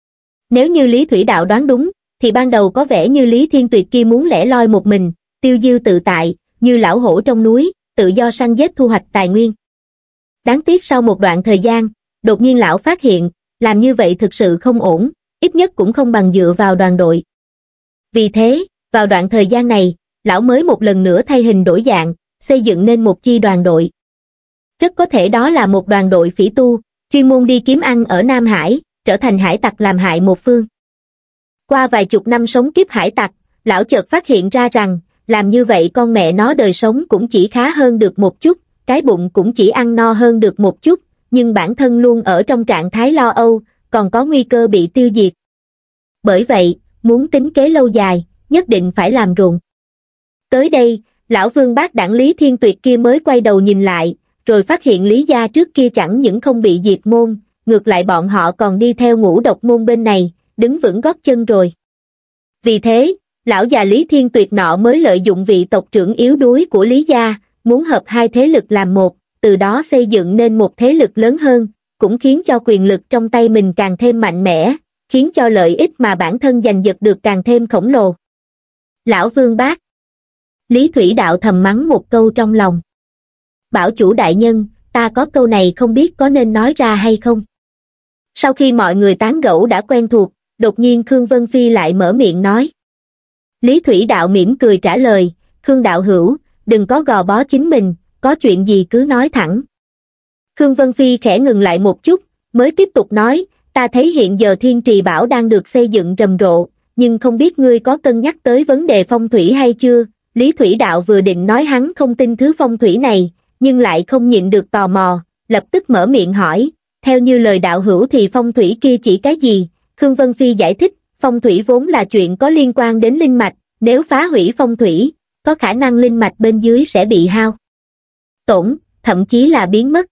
Nếu như Lý Thủy Đạo đoán đúng, thì ban đầu có vẻ như Lý Thiên Tuyệt kia muốn lẻ loi một mình, tiêu diêu tự tại, như lão hổ trong núi, tự do săn giết thu hoạch tài nguyên. Đáng tiếc sau một đoạn thời gian, đột nhiên lão phát hiện, làm như vậy thực sự không ổn, ít nhất cũng không bằng dựa vào đoàn đội. Vì thế, vào đoạn thời gian này, lão mới một lần nữa thay hình đổi dạng, xây dựng nên một chi đoàn đội. Rất có thể đó là một đoàn đội phỉ tu, chuyên môn đi kiếm ăn ở Nam Hải, trở thành hải tặc làm hại một phương. Qua vài chục năm sống kiếp hải tặc, lão chợt phát hiện ra rằng, làm như vậy con mẹ nó đời sống cũng chỉ khá hơn được một chút, cái bụng cũng chỉ ăn no hơn được một chút, nhưng bản thân luôn ở trong trạng thái lo âu, còn có nguy cơ bị tiêu diệt. Bởi vậy, muốn tính kế lâu dài, nhất định phải làm ruộng. Tới đây, lão Vương bác đảng Lý Thiên Tuyệt kia mới quay đầu nhìn lại, rồi phát hiện Lý gia trước kia chẳng những không bị diệt môn, ngược lại bọn họ còn đi theo Ngũ Độc môn bên này, đứng vững gót chân rồi. Vì thế, lão già Lý Thiên Tuyệt nọ mới lợi dụng vị tộc trưởng yếu đuối của Lý gia, muốn hợp hai thế lực làm một, từ đó xây dựng nên một thế lực lớn hơn, cũng khiến cho quyền lực trong tay mình càng thêm mạnh mẽ, khiến cho lợi ích mà bản thân giành giật được càng thêm khổng lồ. Lão Vương bác. Lý Thủy Đạo thầm mắng một câu trong lòng. Bảo chủ đại nhân, ta có câu này không biết có nên nói ra hay không. Sau khi mọi người tán gẫu đã quen thuộc, đột nhiên Khương Vân Phi lại mở miệng nói. Lý Thủy Đạo mỉm cười trả lời, Khương đạo hữu, đừng có gò bó chính mình, có chuyện gì cứ nói thẳng. Khương Vân Phi khẽ ngừng lại một chút, mới tiếp tục nói, ta thấy hiện giờ Thiên Trì Bảo đang được xây dựng rầm rộ, nhưng không biết ngươi có cân nhắc tới vấn đề phong thủy hay chưa? Lý Thủy Đạo vừa định nói hắn không tin thứ phong thủy này, nhưng lại không nhịn được tò mò, lập tức mở miệng hỏi, theo như lời đạo hữu thì phong thủy kia chỉ cái gì? Khương Vân Phi giải thích, phong thủy vốn là chuyện có liên quan đến linh mạch, nếu phá hủy phong thủy, có khả năng linh mạch bên dưới sẽ bị hao tổn, thậm chí là biến mất.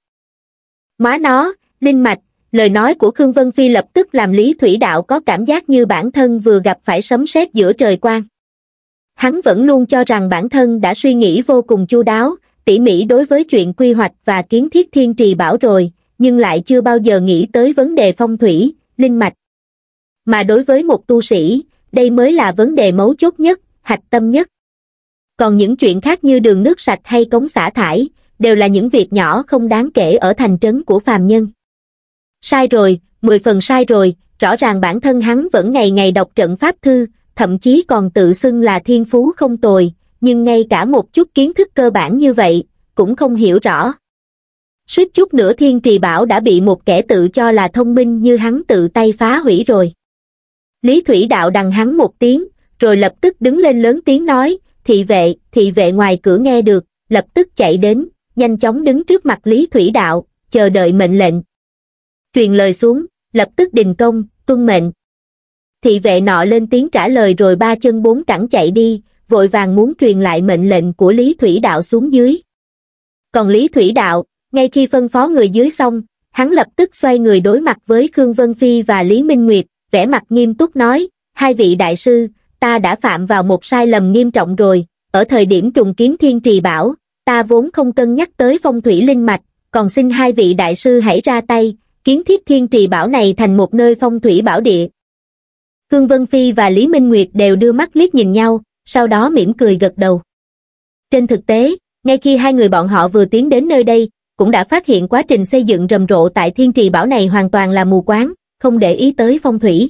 Má nó, linh mạch, lời nói của Khương Vân Phi lập tức làm Lý Thủy Đạo có cảm giác như bản thân vừa gặp phải sấm sét giữa trời quang. Hắn vẫn luôn cho rằng bản thân đã suy nghĩ vô cùng chu đáo, tỉ mỉ đối với chuyện quy hoạch và kiến thiết Thiên Trì Bảo rồi, nhưng lại chưa bao giờ nghĩ tới vấn đề phong thủy, linh mạch. Mà đối với một tu sĩ, đây mới là vấn đề mấu chốt nhất, hạch tâm nhất. Còn những chuyện khác như đường nước sạch hay cống xả thải, đều là những việc nhỏ không đáng kể ở thành trấn của phàm nhân. Sai rồi, mười phần sai rồi, rõ ràng bản thân hắn vẫn ngày ngày đọc trận pháp thư, thậm chí còn tự xưng là thiên phú không tồi, nhưng ngay cả một chút kiến thức cơ bản như vậy, cũng không hiểu rõ. Suýt chút nữa Thiên Trì Bảo đã bị một kẻ tự cho là thông minh như hắn tự tay phá hủy rồi. Lý Thủy Đạo đằng hắn một tiếng, rồi lập tức đứng lên lớn tiếng nói, thị vệ, thị vệ ngoài cửa nghe được, lập tức chạy đến, nhanh chóng đứng trước mặt Lý Thủy Đạo, chờ đợi mệnh lệnh. Truyền lời xuống, lập tức đình công, tuân mệnh. Thị vệ nọ lên tiếng trả lời rồi ba chân bốn cẳng chạy đi, vội vàng muốn truyền lại mệnh lệnh của Lý Thủy Đạo xuống dưới. Còn Lý Thủy Đạo, ngay khi phân phó người dưới xong, hắn lập tức xoay người đối mặt với Khương Vân Phi và Lý Minh Nguyệt, vẻ mặt nghiêm túc nói, hai vị đại sư, ta đã phạm vào một sai lầm nghiêm trọng rồi, ở thời điểm trùng kiến Thiên Trì Bảo, ta vốn không cân nhắc tới phong thủy linh mạch, còn xin hai vị đại sư hãy ra tay, kiến thiết Thiên Trì Bảo này thành một nơi phong thủy bảo địa. Khương Vân Phi và Lý Minh Nguyệt đều đưa mắt liếc nhìn nhau, sau đó mỉm cười gật đầu. Trên thực tế, ngay khi hai người bọn họ vừa tiến đến nơi đây, cũng đã phát hiện quá trình xây dựng rầm rộ tại Thiên Trì Bảo này hoàn toàn là mù quáng, không để ý tới phong thủy.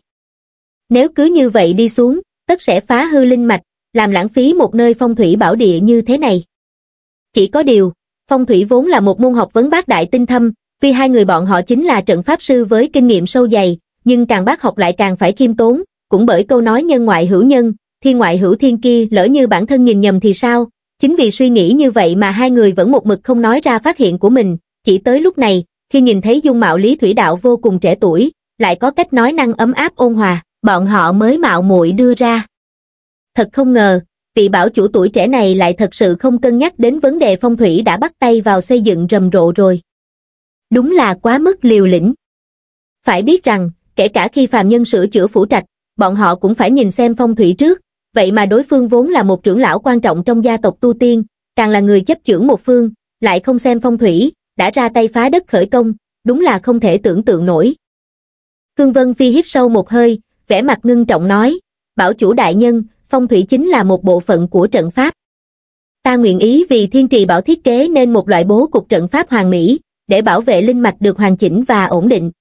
Nếu cứ như vậy đi xuống, tất sẽ phá hư linh mạch, làm lãng phí một nơi phong thủy bảo địa như thế này. Chỉ có điều, phong thủy vốn là một môn học vấn bác đại tinh thâm, vì hai người bọn họ chính là trận pháp sư với kinh nghiệm sâu dày, nhưng càng bác học lại càng phải khiêm tốn, cũng bởi câu nói nhân ngoại hữu nhân, thiên ngoại hữu thiên kia, lỡ như bản thân nhìn nhầm thì sao? Chính vì suy nghĩ như vậy mà hai người vẫn một mực không nói ra phát hiện của mình, chỉ tới lúc này, khi nhìn thấy dung mạo Lý Thủy Đạo vô cùng trẻ tuổi, lại có cách nói năng ấm áp ôn hòa, bọn họ mới mạo muội đưa ra. Thật không ngờ, vị bảo chủ tuổi trẻ này lại thật sự không cân nhắc đến vấn đề phong thủy đã bắt tay vào xây dựng rầm rộ rồi. Đúng là quá mức liều lĩnh. Phải biết rằng, kể cả khi phàm nhân sửa chữa phủ trạch, bọn họ cũng phải nhìn xem phong thủy trước, vậy mà đối phương vốn là một trưởng lão quan trọng trong gia tộc tu tiên, càng là người chấp chưởng một phương, lại không xem phong thủy, đã ra tay phá đất khởi công, đúng là không thể tưởng tượng nổi. Khương Vân Phi hít sâu một hơi, vẻ mặt ngưng trọng nói, bảo chủ đại nhân, phong thủy chính là một bộ phận của trận pháp. Ta nguyện ý vì Thiên Trì Bảo thiết kế nên một loại bố cục trận pháp hoàn mỹ, để bảo vệ linh mạch được hoàn chỉnh và ổn định.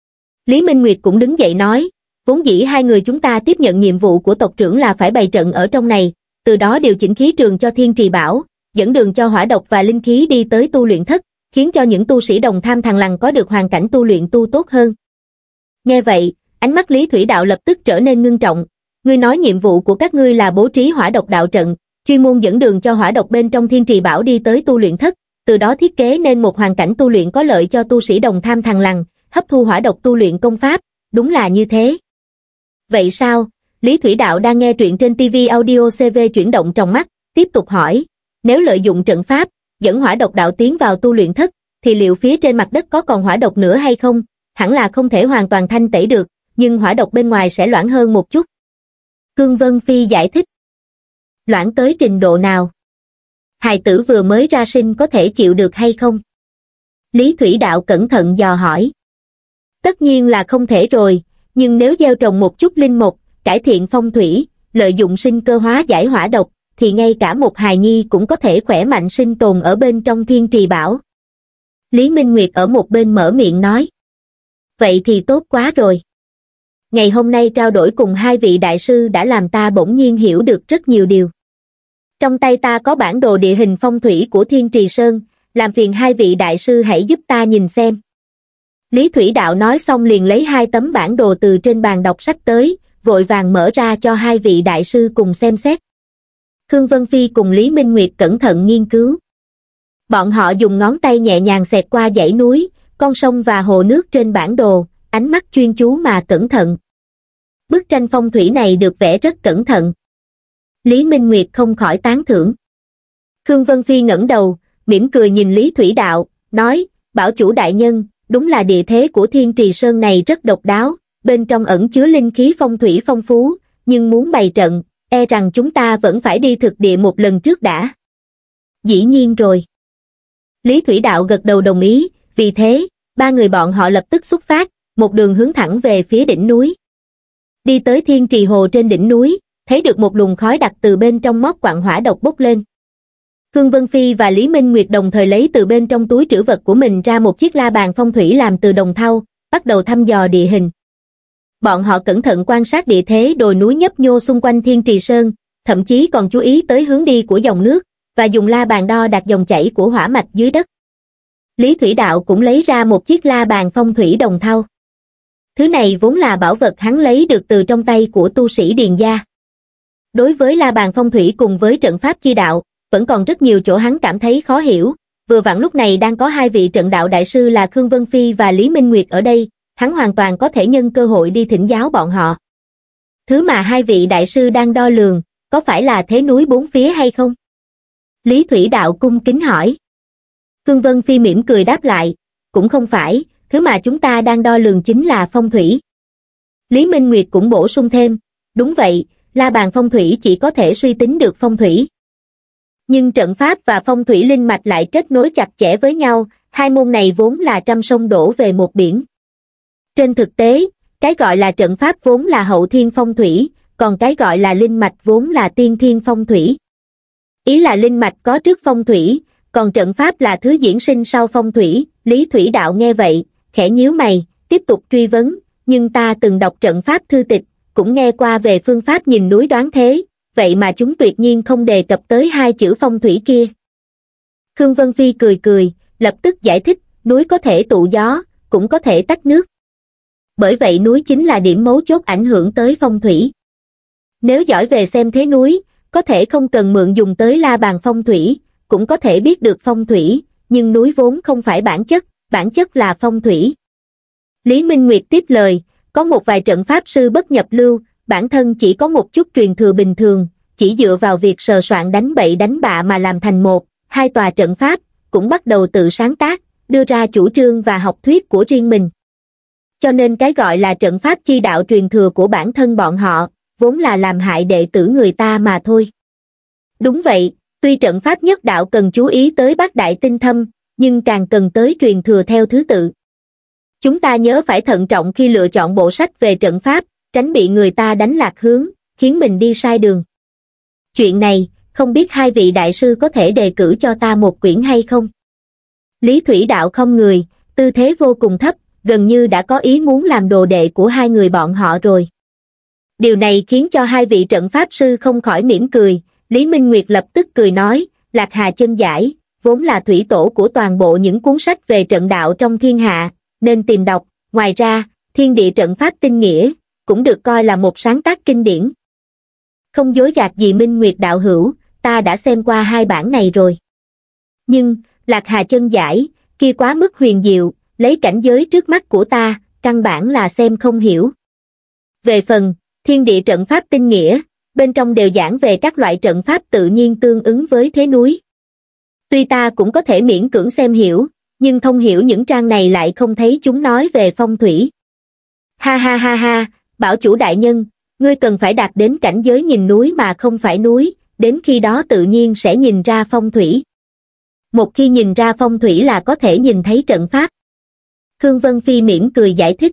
Lý Minh Nguyệt cũng đứng dậy nói, vốn dĩ hai người chúng ta tiếp nhận nhiệm vụ của tộc trưởng là phải bày trận ở trong này, từ đó điều chỉnh khí trường cho Thiên Trì Bảo, dẫn đường cho hỏa độc và linh khí đi tới tu luyện thất, khiến cho những tu sĩ đồng tham thằng lằn có được hoàn cảnh tu luyện tu tốt hơn. Nghe vậy, ánh mắt Lý Thủy Đạo lập tức trở nên ngưng trọng, ngươi nói nhiệm vụ của các ngươi là bố trí hỏa độc đạo trận, chuyên môn dẫn đường cho hỏa độc bên trong Thiên Trì Bảo đi tới tu luyện thất, từ đó thiết kế nên một hoàn cảnh tu luyện có lợi cho tu sĩ đồng tham thằng lằn, hấp thu hỏa độc tu luyện công pháp, đúng là như thế. Vậy sao? Lý Thủy Đạo đang nghe truyện trên ti vi Audio xê vê chuyển động trong mắt, tiếp tục hỏi, nếu lợi dụng trận pháp, dẫn hỏa độc đạo tiến vào tu luyện thất, thì liệu phía trên mặt đất có còn hỏa độc nữa hay không? Hẳn là không thể hoàn toàn thanh tẩy được, nhưng hỏa độc bên ngoài sẽ loãng hơn một chút. Khương Vân Phi giải thích. Loãng tới trình độ nào? Hài tử vừa mới ra sinh có thể chịu được hay không? Lý Thủy Đạo cẩn thận dò hỏi. Tất nhiên là không thể rồi, nhưng nếu gieo trồng một chút linh mục, cải thiện phong thủy, lợi dụng sinh cơ hóa giải hỏa độc, thì ngay cả một hài nhi cũng có thể khỏe mạnh sinh tồn ở bên trong Thiên Trì Bảo. Lý Minh Nguyệt ở một bên mở miệng nói. Vậy thì tốt quá rồi. Ngày hôm nay trao đổi cùng hai vị đại sư đã làm ta bỗng nhiên hiểu được rất nhiều điều. Trong tay ta có bản đồ địa hình phong thủy của Thiên Trì Sơn, làm phiền hai vị đại sư hãy giúp ta nhìn xem. Lý Thủy Đạo nói xong liền lấy hai tấm bản đồ từ trên bàn đọc sách tới, vội vàng mở ra cho hai vị đại sư cùng xem xét. Khương Vân Phi cùng Lý Minh Nguyệt cẩn thận nghiên cứu. Bọn họ dùng ngón tay nhẹ nhàng xẹt qua dãy núi, con sông và hồ nước trên bản đồ, ánh mắt chuyên chú mà cẩn thận. Bức tranh phong thủy này được vẽ rất cẩn thận. Lý Minh Nguyệt không khỏi tán thưởng. Khương Vân Phi ngẩng đầu, mỉm cười nhìn Lý Thủy Đạo, nói, bảo chủ đại nhân, đúng là địa thế của Thiên Trì Sơn này rất độc đáo, bên trong ẩn chứa linh khí phong thủy phong phú, nhưng muốn bày trận, e rằng chúng ta vẫn phải đi thực địa một lần trước đã. Dĩ nhiên rồi. Lý Thủy Đạo gật đầu đồng ý, vì thế, ba người bọn họ lập tức xuất phát, một đường hướng thẳng về phía đỉnh núi. Đi tới Thiên Trì Hồ trên đỉnh núi, thấy được một luồng khói đặc từ bên trong móc quặng hỏa độc bốc lên. Khương Vân Phi và Lý Minh Nguyệt đồng thời lấy từ bên trong túi trữ vật của mình ra một chiếc la bàn phong thủy làm từ đồng thau, bắt đầu thăm dò địa hình. Bọn họ cẩn thận quan sát địa thế đồi núi nhấp nhô xung quanh Thiên Trì Sơn, thậm chí còn chú ý tới hướng đi của dòng nước, và dùng la bàn đo đạc dòng chảy của hỏa mạch dưới đất. Lý Thủy Đạo cũng lấy ra một chiếc la bàn phong thủy đồng thau. Thứ này vốn là bảo vật hắn lấy được từ trong tay của tu sĩ Điền gia. Đối với la bàn phong thủy cùng với trận pháp chi đạo, vẫn còn rất nhiều chỗ hắn cảm thấy khó hiểu, vừa vặn lúc này đang có hai vị trận đạo đại sư là Khương Vân Phi và Lý Minh Nguyệt ở đây, hắn hoàn toàn có thể nhân cơ hội đi thỉnh giáo bọn họ. Thứ mà hai vị đại sư đang đo lường, có phải là thế núi bốn phía hay không? Lý Thủy Đạo cung kính hỏi. Khương Vân Phi mỉm cười đáp lại, cũng không phải, thứ mà chúng ta đang đo lường chính là phong thủy. Lý Minh Nguyệt cũng bổ sung thêm, đúng vậy, la bàn phong thủy chỉ có thể suy tính được phong thủy. Nhưng trận pháp và phong thủy linh mạch lại kết nối chặt chẽ với nhau, hai môn này vốn là trăm sông đổ về một biển. Trên thực tế, cái gọi là trận pháp vốn là hậu thiên phong thủy, còn cái gọi là linh mạch vốn là tiên thiên phong thủy. Ý là linh mạch có trước phong thủy, còn trận pháp là thứ diễn sinh sau phong thủy. Lý Thủy Đạo nghe vậy, khẽ nhíu mày, tiếp tục truy vấn, nhưng ta từng đọc trận pháp thư tịch, cũng nghe qua về phương pháp nhìn núi đoán thế, vậy mà chúng tuyệt nhiên không đề cập tới hai chữ phong thủy kia. Khương Vân Phi cười cười, lập tức giải thích, núi có thể tụ gió, cũng có thể tách nước. Bởi vậy núi chính là điểm mấu chốt ảnh hưởng tới phong thủy. Nếu giỏi về xem thế núi, có thể không cần mượn dùng tới la bàn phong thủy, cũng có thể biết được phong thủy, nhưng núi vốn không phải bản chất, bản chất là phong thủy. Lý Minh Nguyệt tiếp lời, có một vài trận pháp sư bất nhập lưu, bản thân chỉ có một chút truyền thừa bình thường, chỉ dựa vào việc sờ soạn đánh bậy đánh bạ mà làm thành một, hai tòa trận pháp, cũng bắt đầu tự sáng tác, đưa ra chủ trương và học thuyết của riêng mình. Cho nên cái gọi là trận pháp chi đạo truyền thừa của bản thân bọn họ, vốn là làm hại đệ tử người ta mà thôi. Đúng vậy, tuy trận pháp nhất đạo cần chú ý tới bát đại tinh thâm, nhưng càng cần tới truyền thừa theo thứ tự. Chúng ta nhớ phải thận trọng khi lựa chọn bộ sách về trận pháp, tránh bị người ta đánh lạc hướng, khiến mình đi sai đường. Chuyện này, không biết hai vị đại sư có thể đề cử cho ta một quyển hay không? Lý Thủy Đạo không người, tư thế vô cùng thấp, gần như đã có ý muốn làm đồ đệ của hai người bọn họ rồi. Điều này khiến cho hai vị trận pháp sư không khỏi mỉm cười. Lý Minh Nguyệt lập tức cười nói, Lạc Hà chân giải, vốn là thủy tổ của toàn bộ những cuốn sách về trận đạo trong thiên hạ, nên tìm đọc. Ngoài ra, Thiên Địa Trận Pháp Tinh Nghĩa, cũng được coi là một sáng tác kinh điển. Không dối gạt gì Minh Nguyệt đạo hữu, ta đã xem qua hai bản này rồi. Nhưng, Lạc Hà chân giải, kia quá mức huyền diệu, lấy cảnh giới trước mắt của ta, căn bản là xem không hiểu. Về phần, Thiên Địa Trận Pháp Tinh Nghĩa, bên trong đều giảng về các loại trận pháp tự nhiên tương ứng với thế núi. Tuy ta cũng có thể miễn cưỡng xem hiểu, nhưng thông hiểu những trang này lại không thấy chúng nói về phong thủy. Ha ha ha ha, bảo chủ đại nhân, ngươi cần phải đạt đến cảnh giới nhìn núi mà không phải núi, đến khi đó tự nhiên sẽ nhìn ra phong thủy. Một khi nhìn ra phong thủy là có thể nhìn thấy trận pháp. Khương Vân Phi mỉm cười giải thích.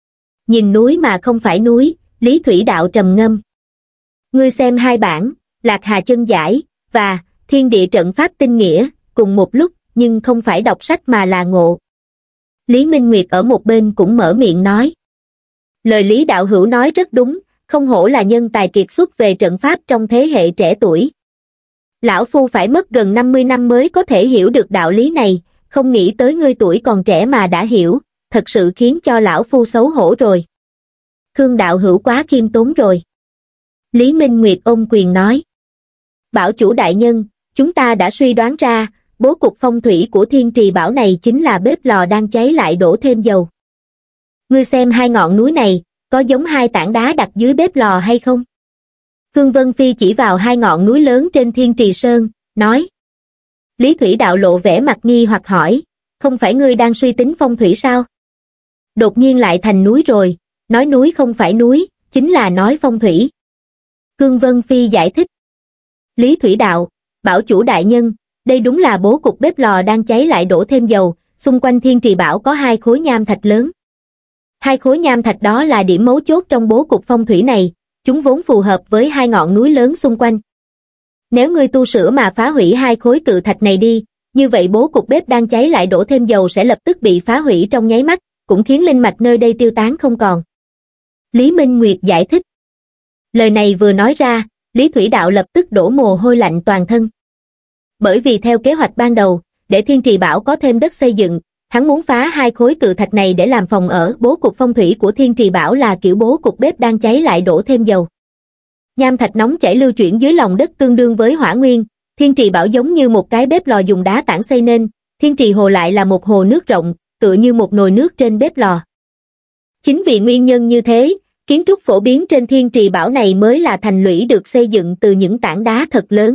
Nhìn núi mà không phải núi, Lý Thủy Đạo trầm ngâm. Ngươi xem hai bản, Lạc Hà chân giải, và Thiên Địa Trận Pháp Tinh Nghĩa, cùng một lúc, nhưng không phải đọc sách mà là ngộ. Lý Minh Nguyệt ở một bên cũng mở miệng nói. Lời Lý đạo hữu nói rất đúng, không hổ là nhân tài kiệt xuất về trận pháp trong thế hệ trẻ tuổi. Lão Phu phải mất gần năm mươi năm mới có thể hiểu được đạo lý này, không nghĩ tới ngươi tuổi còn trẻ mà đã hiểu, thật sự khiến cho Lão Phu xấu hổ rồi. Khương đạo hữu quá khiêm tốn rồi. Lý Minh Nguyệt ôm quyền nói. Bảo chủ đại nhân, chúng ta đã suy đoán ra, bố cục phong thủy của Thiên Trì Bảo này chính là bếp lò đang cháy lại đổ thêm dầu. Ngươi xem hai ngọn núi này, có giống hai tảng đá đặt dưới bếp lò hay không? Khương Vân Phi chỉ vào hai ngọn núi lớn trên Thiên Trì Sơn, nói. Lý Thủy Đạo lộ vẻ mặt nghi hoặc hỏi, không phải ngươi đang suy tính phong thủy sao? Đột nhiên lại thành núi rồi, nói núi không phải núi, chính là nói phong thủy. Khương Vân Phi giải thích. Lý Thủy Đạo, bảo chủ đại nhân, đây đúng là bố cục bếp lò đang cháy lại đổ thêm dầu, xung quanh Thiên Trì Bảo có hai khối nham thạch lớn. Hai khối nham thạch đó là điểm mấu chốt trong bố cục phong thủy này, chúng vốn phù hợp với hai ngọn núi lớn xung quanh. Nếu ngươi tu sửa mà phá hủy hai khối cự thạch này đi, như vậy bố cục bếp đang cháy lại đổ thêm dầu sẽ lập tức bị phá hủy trong nháy mắt, cũng khiến linh mạch nơi đây tiêu tán không còn. Lý Minh Nguyệt giải thích. Lời này vừa nói ra, Lý Thủy Đạo lập tức đổ mồ hôi lạnh toàn thân. Bởi vì theo kế hoạch ban đầu, để Thiên Trì Bảo có thêm đất xây dựng, hắn muốn phá hai khối cự thạch này để làm phòng ở. Bố cục phong thủy của Thiên Trì Bảo là kiểu bố cục bếp đang cháy lại đổ thêm dầu. Nham thạch nóng chảy lưu chuyển dưới lòng đất tương đương với hỏa nguyên, Thiên Trì Bảo giống như một cái bếp lò dùng đá tảng xây nên, Thiên Trì Hồ lại là một hồ nước rộng, tựa như một nồi nước trên bếp lò. Chính vì nguyên nhân như thế, kiến trúc phổ biến trên Thiên Trì Bảo này mới là thành lũy được xây dựng từ những tảng đá thật lớn.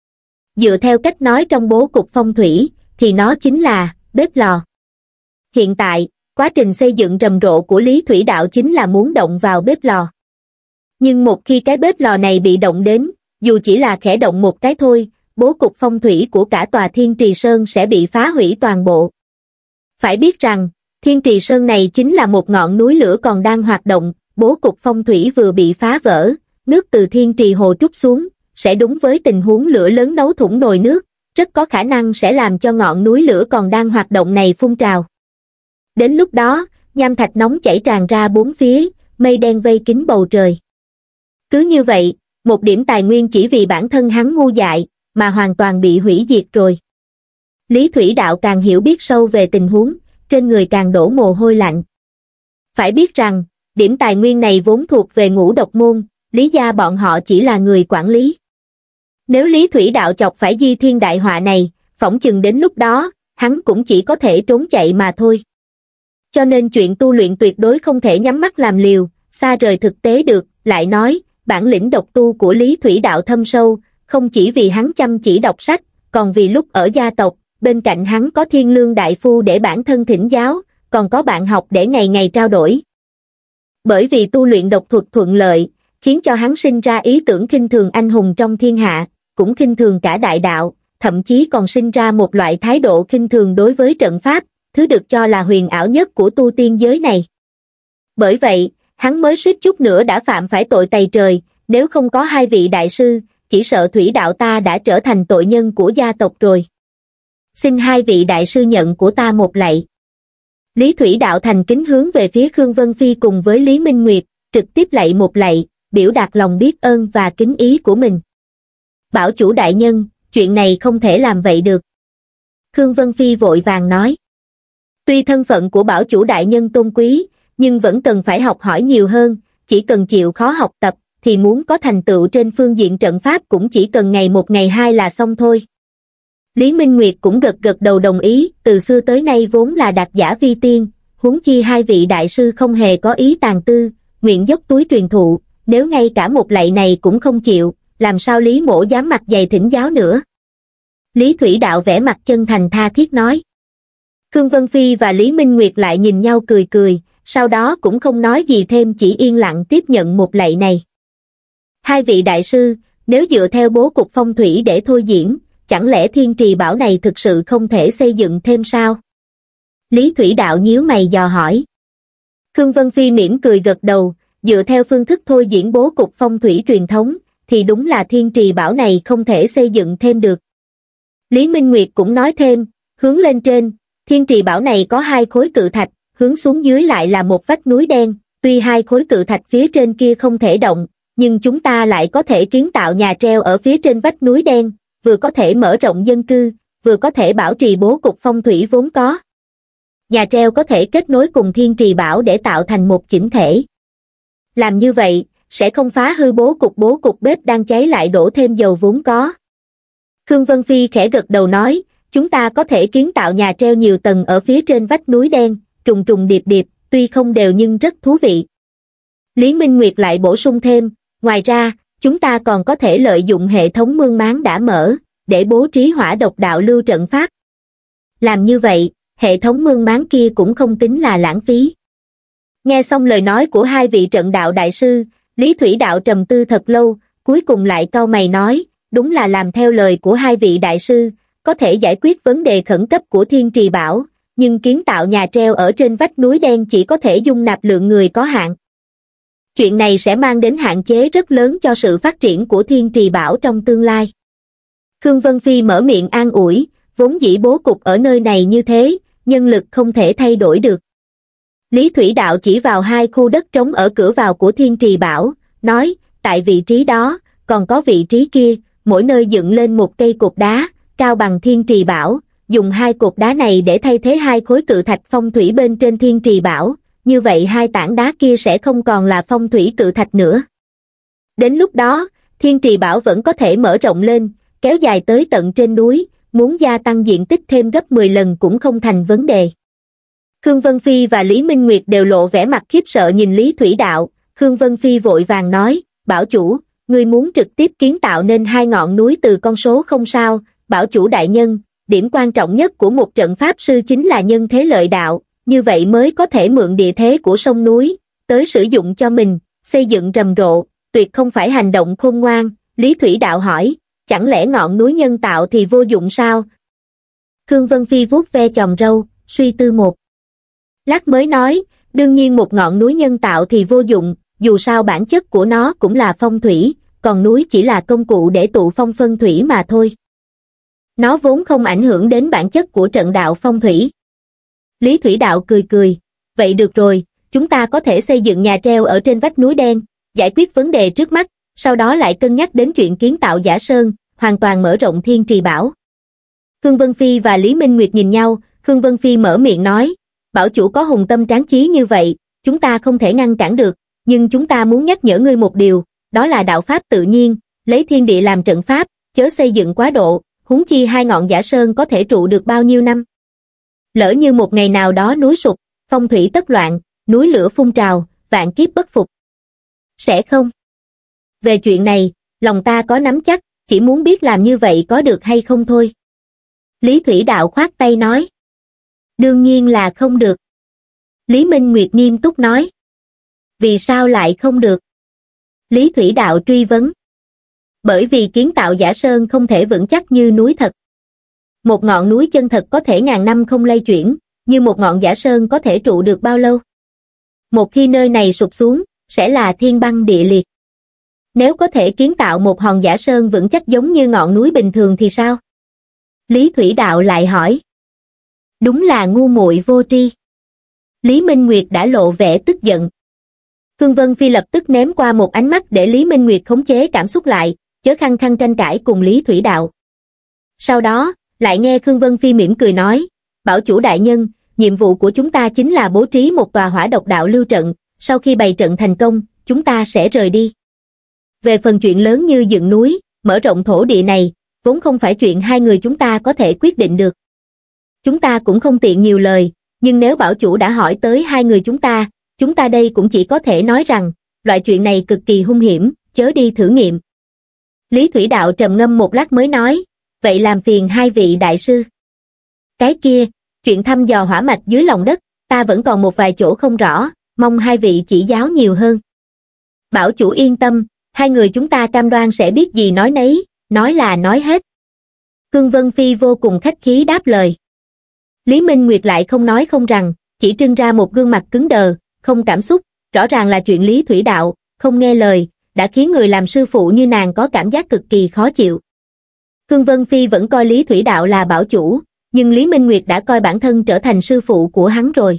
Dựa theo cách nói trong bố cục phong thủy, thì nó chính là bếp lò. Hiện tại, quá trình xây dựng rầm rộ của Lý Thủy Đạo chính là muốn động vào bếp lò. Nhưng một khi cái bếp lò này bị động đến, dù chỉ là khẽ động một cái thôi, bố cục phong thủy của cả tòa Thiên Trì Sơn sẽ bị phá hủy toàn bộ. Phải biết rằng, Thiên Trì Sơn này chính là một ngọn núi lửa còn đang hoạt động, bố cục phong thủy vừa bị phá vỡ, nước từ Thiên Trì Hồ trút xuống, sẽ đúng với tình huống lửa lớn nấu thủng nồi nước, rất có khả năng sẽ làm cho ngọn núi lửa còn đang hoạt động này phun trào. Đến lúc đó, nham thạch nóng chảy tràn ra bốn phía, mây đen vây kín bầu trời. Cứ như vậy, một điểm tài nguyên chỉ vì bản thân hắn ngu dại, mà hoàn toàn bị hủy diệt rồi. Lý Thủy Đạo càng hiểu biết sâu về tình huống, trên người càng đổ mồ hôi lạnh. Phải biết rằng, điểm tài nguyên này vốn thuộc về Ngũ Độc Môn, Lý gia bọn họ chỉ là người quản lý. Nếu Lý Thủy Đạo chọc phải di thiên đại họa này, phỏng chừng đến lúc đó, hắn cũng chỉ có thể trốn chạy mà thôi. Cho nên chuyện tu luyện tuyệt đối không thể nhắm mắt làm liều, xa rời thực tế được, lại nói, bản lĩnh độc tu của Lý Thủy Đạo thâm sâu, không chỉ vì hắn chăm chỉ đọc sách, còn vì lúc ở gia tộc, bên cạnh hắn có Thiên Lương Đại Phu để bản thân thỉnh giáo, còn có bạn học để ngày ngày trao đổi. Bởi vì tu luyện độc thuật thuận lợi, khiến cho hắn sinh ra ý tưởng khinh thường anh hùng trong thiên hạ, cũng khinh thường cả đại đạo, thậm chí còn sinh ra một loại thái độ khinh thường đối với trận pháp, thứ được cho là huyền ảo nhất của tu tiên giới này. Bởi vậy, hắn mới suýt chút nữa đã phạm phải tội tày trời, nếu không có hai vị đại sư, chỉ sợ Thủy Đạo ta đã trở thành tội nhân của gia tộc rồi. Xin hai vị đại sư nhận của ta một lạy. Lý Thủy Đạo thành kính hướng về phía Khương Vân Phi cùng với Lý Minh Nguyệt, trực tiếp lạy một lạy, biểu đạt lòng biết ơn và kính ý của mình. Bảo chủ đại nhân, chuyện này không thể làm vậy được. Khương Vân Phi vội vàng nói. Tuy thân phận của bảo chủ đại nhân tôn quý, nhưng vẫn cần phải học hỏi nhiều hơn, chỉ cần chịu khó học tập, thì muốn có thành tựu trên phương diện trận pháp cũng chỉ cần ngày một ngày hai là xong thôi. Lý Minh Nguyệt cũng gật gật đầu đồng ý, từ xưa tới nay vốn là đạt giả vi tiên, huống chi hai vị đại sư không hề có ý tàn tư, nguyện dốc túi truyền thụ, nếu ngay cả một lạy này cũng không chịu, làm sao Lý mỗ dám mặt dày thỉnh giáo nữa. Lý Thủy Đạo vẻ mặt chân thành tha thiết nói. Khương Vân Phi và Lý Minh Nguyệt lại nhìn nhau cười cười, sau đó cũng không nói gì thêm, chỉ yên lặng tiếp nhận một lạy này. Hai vị đại sư, nếu dựa theo bố cục phong thủy để thôi diễn, chẳng lẽ Thiên Trì Bảo này thực sự không thể xây dựng thêm sao? Lý Thủy Đạo nhíu mày dò hỏi. Khương Vân Phi mỉm cười gật đầu, dựa theo phương thức thôi diễn bố cục phong thủy truyền thống, thì đúng là Thiên Trì Bảo này không thể xây dựng thêm được. Lý Minh Nguyệt cũng nói thêm, hướng lên trên, Thiên Trì Bảo này có hai khối cự thạch, hướng xuống dưới lại là một vách núi đen, tuy hai khối cự thạch phía trên kia không thể động, nhưng chúng ta lại có thể kiến tạo nhà treo ở phía trên vách núi đen, vừa có thể mở rộng dân cư, vừa có thể bảo trì bố cục phong thủy vốn có. Nhà treo có thể kết nối cùng Thiên Trì Bảo để tạo thành một chỉnh thể. Làm như vậy, sẽ không phá hư bố cục bố cục bếp đang cháy lại đổ thêm dầu vốn có. Khương Vân Phi khẽ gật đầu nói, chúng ta có thể kiến tạo nhà treo nhiều tầng ở phía trên vách núi đen, trùng trùng điệp điệp, tuy không đều nhưng rất thú vị. Lý Minh Nguyệt lại bổ sung thêm, ngoài ra, chúng ta còn có thể lợi dụng hệ thống mương máng đã mở, để bố trí hỏa độc đạo lưu trận pháp. Làm như vậy, hệ thống mương máng kia cũng không tính là lãng phí. Nghe xong lời nói của hai vị trận đạo đại sư, Lý Thủy Đạo trầm tư thật lâu, cuối cùng lại cau mày nói, đúng là làm theo lời của hai vị đại sư, có thể giải quyết vấn đề khẩn cấp của Thiên Trì Bảo, nhưng kiến tạo nhà treo ở trên vách núi đen chỉ có thể dung nạp lượng người có hạn. Chuyện này sẽ mang đến hạn chế rất lớn cho sự phát triển của Thiên Trì Bảo trong tương lai. Khương Vân Phi mở miệng an ủi, vốn dĩ bố cục ở nơi này như thế, nhân lực không thể thay đổi được. Lý Thủy Đạo chỉ vào hai khu đất trống ở cửa vào của Thiên Trì Bảo, nói, tại vị trí đó, còn có vị trí kia, mỗi nơi dựng lên một cây cột đá, cao bằng Thiên Trì Bảo, dùng hai cột đá này để thay thế hai khối cự thạch phong thủy bên trên Thiên Trì Bảo, như vậy hai tảng đá kia sẽ không còn là phong thủy cự thạch nữa. Đến lúc đó, Thiên Trì Bảo vẫn có thể mở rộng lên, kéo dài tới tận trên núi, muốn gia tăng diện tích thêm gấp mười lần cũng không thành vấn đề. Khương Vân Phi và Lý Minh Nguyệt đều lộ vẻ mặt khiếp sợ nhìn Lý Thủy Đạo, Khương Vân Phi vội vàng nói, bảo chủ, ngươi muốn trực tiếp kiến tạo nên hai ngọn núi từ con số không sao, bảo chủ đại nhân, điểm quan trọng nhất của một trận pháp sư chính là nhân thế lợi đạo, như vậy mới có thể mượn địa thế của sông núi, tới sử dụng cho mình, xây dựng rầm rộ, tuyệt không phải hành động khôn ngoan. Lý Thủy Đạo hỏi, chẳng lẽ ngọn núi nhân tạo thì vô dụng sao? Khương Vân Phi vuốt ve chòm râu, suy tư một lát mới nói, đương nhiên một ngọn núi nhân tạo thì vô dụng, dù sao bản chất của nó cũng là phong thủy, còn núi chỉ là công cụ để tụ phong phân thủy mà thôi. Nó vốn không ảnh hưởng đến bản chất của trận đạo phong thủy. Lý Thủy Đạo cười cười, vậy được rồi, chúng ta có thể xây dựng nhà treo ở trên vách núi đen, giải quyết vấn đề trước mắt, sau đó lại cân nhắc đến chuyện kiến tạo giả sơn, hoàn toàn mở rộng Thiên Trì Bảo. Khương Vân Phi và Lý Minh Nguyệt nhìn nhau, Khương Vân Phi mở miệng nói, bảo chủ có hùng tâm tráng chí như vậy, chúng ta không thể ngăn cản được, nhưng chúng ta muốn nhắc nhở ngươi một điều, đó là đạo pháp tự nhiên, lấy thiên địa làm trận pháp, chớ xây dựng quá độ, huống chi hai ngọn giả sơn có thể trụ được bao nhiêu năm. Lỡ như một ngày nào đó núi sụp, phong thủy tất loạn, núi lửa phun trào, vạn kiếp bất phục. Sẽ không. Về chuyện này, lòng ta có nắm chắc, chỉ muốn biết làm như vậy có được hay không thôi. Lý Thủy Đạo khoát tay nói. Đương nhiên là không được. Lý Minh Nguyệt nghiêm túc nói. Vì sao lại không được? Lý Thủy Đạo truy vấn. Bởi vì kiến tạo giả sơn không thể vững chắc như núi thật. Một ngọn núi chân thật có thể ngàn năm không lay chuyển, như một ngọn giả sơn có thể trụ được bao lâu? Một khi nơi này sụp xuống, sẽ là thiên băng địa liệt. Nếu có thể kiến tạo một hòn giả sơn vững chắc giống như ngọn núi bình thường thì sao? Lý Thủy Đạo lại hỏi. Đúng là ngu muội vô tri. Lý Minh Nguyệt đã lộ vẻ tức giận. Khương Vân Phi lập tức ném qua một ánh mắt để Lý Minh Nguyệt khống chế cảm xúc lại, chớ khăng khăng tranh cãi cùng Lý Thủy Đạo. Sau đó, lại nghe Khương Vân Phi mỉm cười nói, bảo chủ đại nhân, nhiệm vụ của chúng ta chính là bố trí một tòa hỏa độc đạo lưu trận, sau khi bày trận thành công, chúng ta sẽ rời đi. Về phần chuyện lớn như dựng núi, mở rộng thổ địa này, vốn không phải chuyện hai người chúng ta có thể quyết định được. Chúng ta cũng không tiện nhiều lời, nhưng nếu bảo chủ đã hỏi tới hai người chúng ta, chúng ta đây cũng chỉ có thể nói rằng, loại chuyện này cực kỳ hung hiểm, chớ đi thử nghiệm. Lý Thủy Đạo trầm ngâm một lát mới nói, vậy làm phiền hai vị đại sư. Cái kia, chuyện thăm dò hỏa mạch dưới lòng đất, ta vẫn còn một vài chỗ không rõ, mong hai vị chỉ giáo nhiều hơn. Bảo chủ yên tâm, hai người chúng ta cam đoan sẽ biết gì nói nấy, nói là nói hết. Khương Vân Phi vô cùng khách khí đáp lời. Lý Minh Nguyệt lại không nói không rằng, chỉ trưng ra một gương mặt cứng đờ, không cảm xúc, rõ ràng là chuyện Lý Thủy Đạo, không nghe lời, đã khiến người làm sư phụ như nàng có cảm giác cực kỳ khó chịu. Khương Vân Phi vẫn coi Lý Thủy Đạo là bảo chủ, nhưng Lý Minh Nguyệt đã coi bản thân trở thành sư phụ của hắn rồi.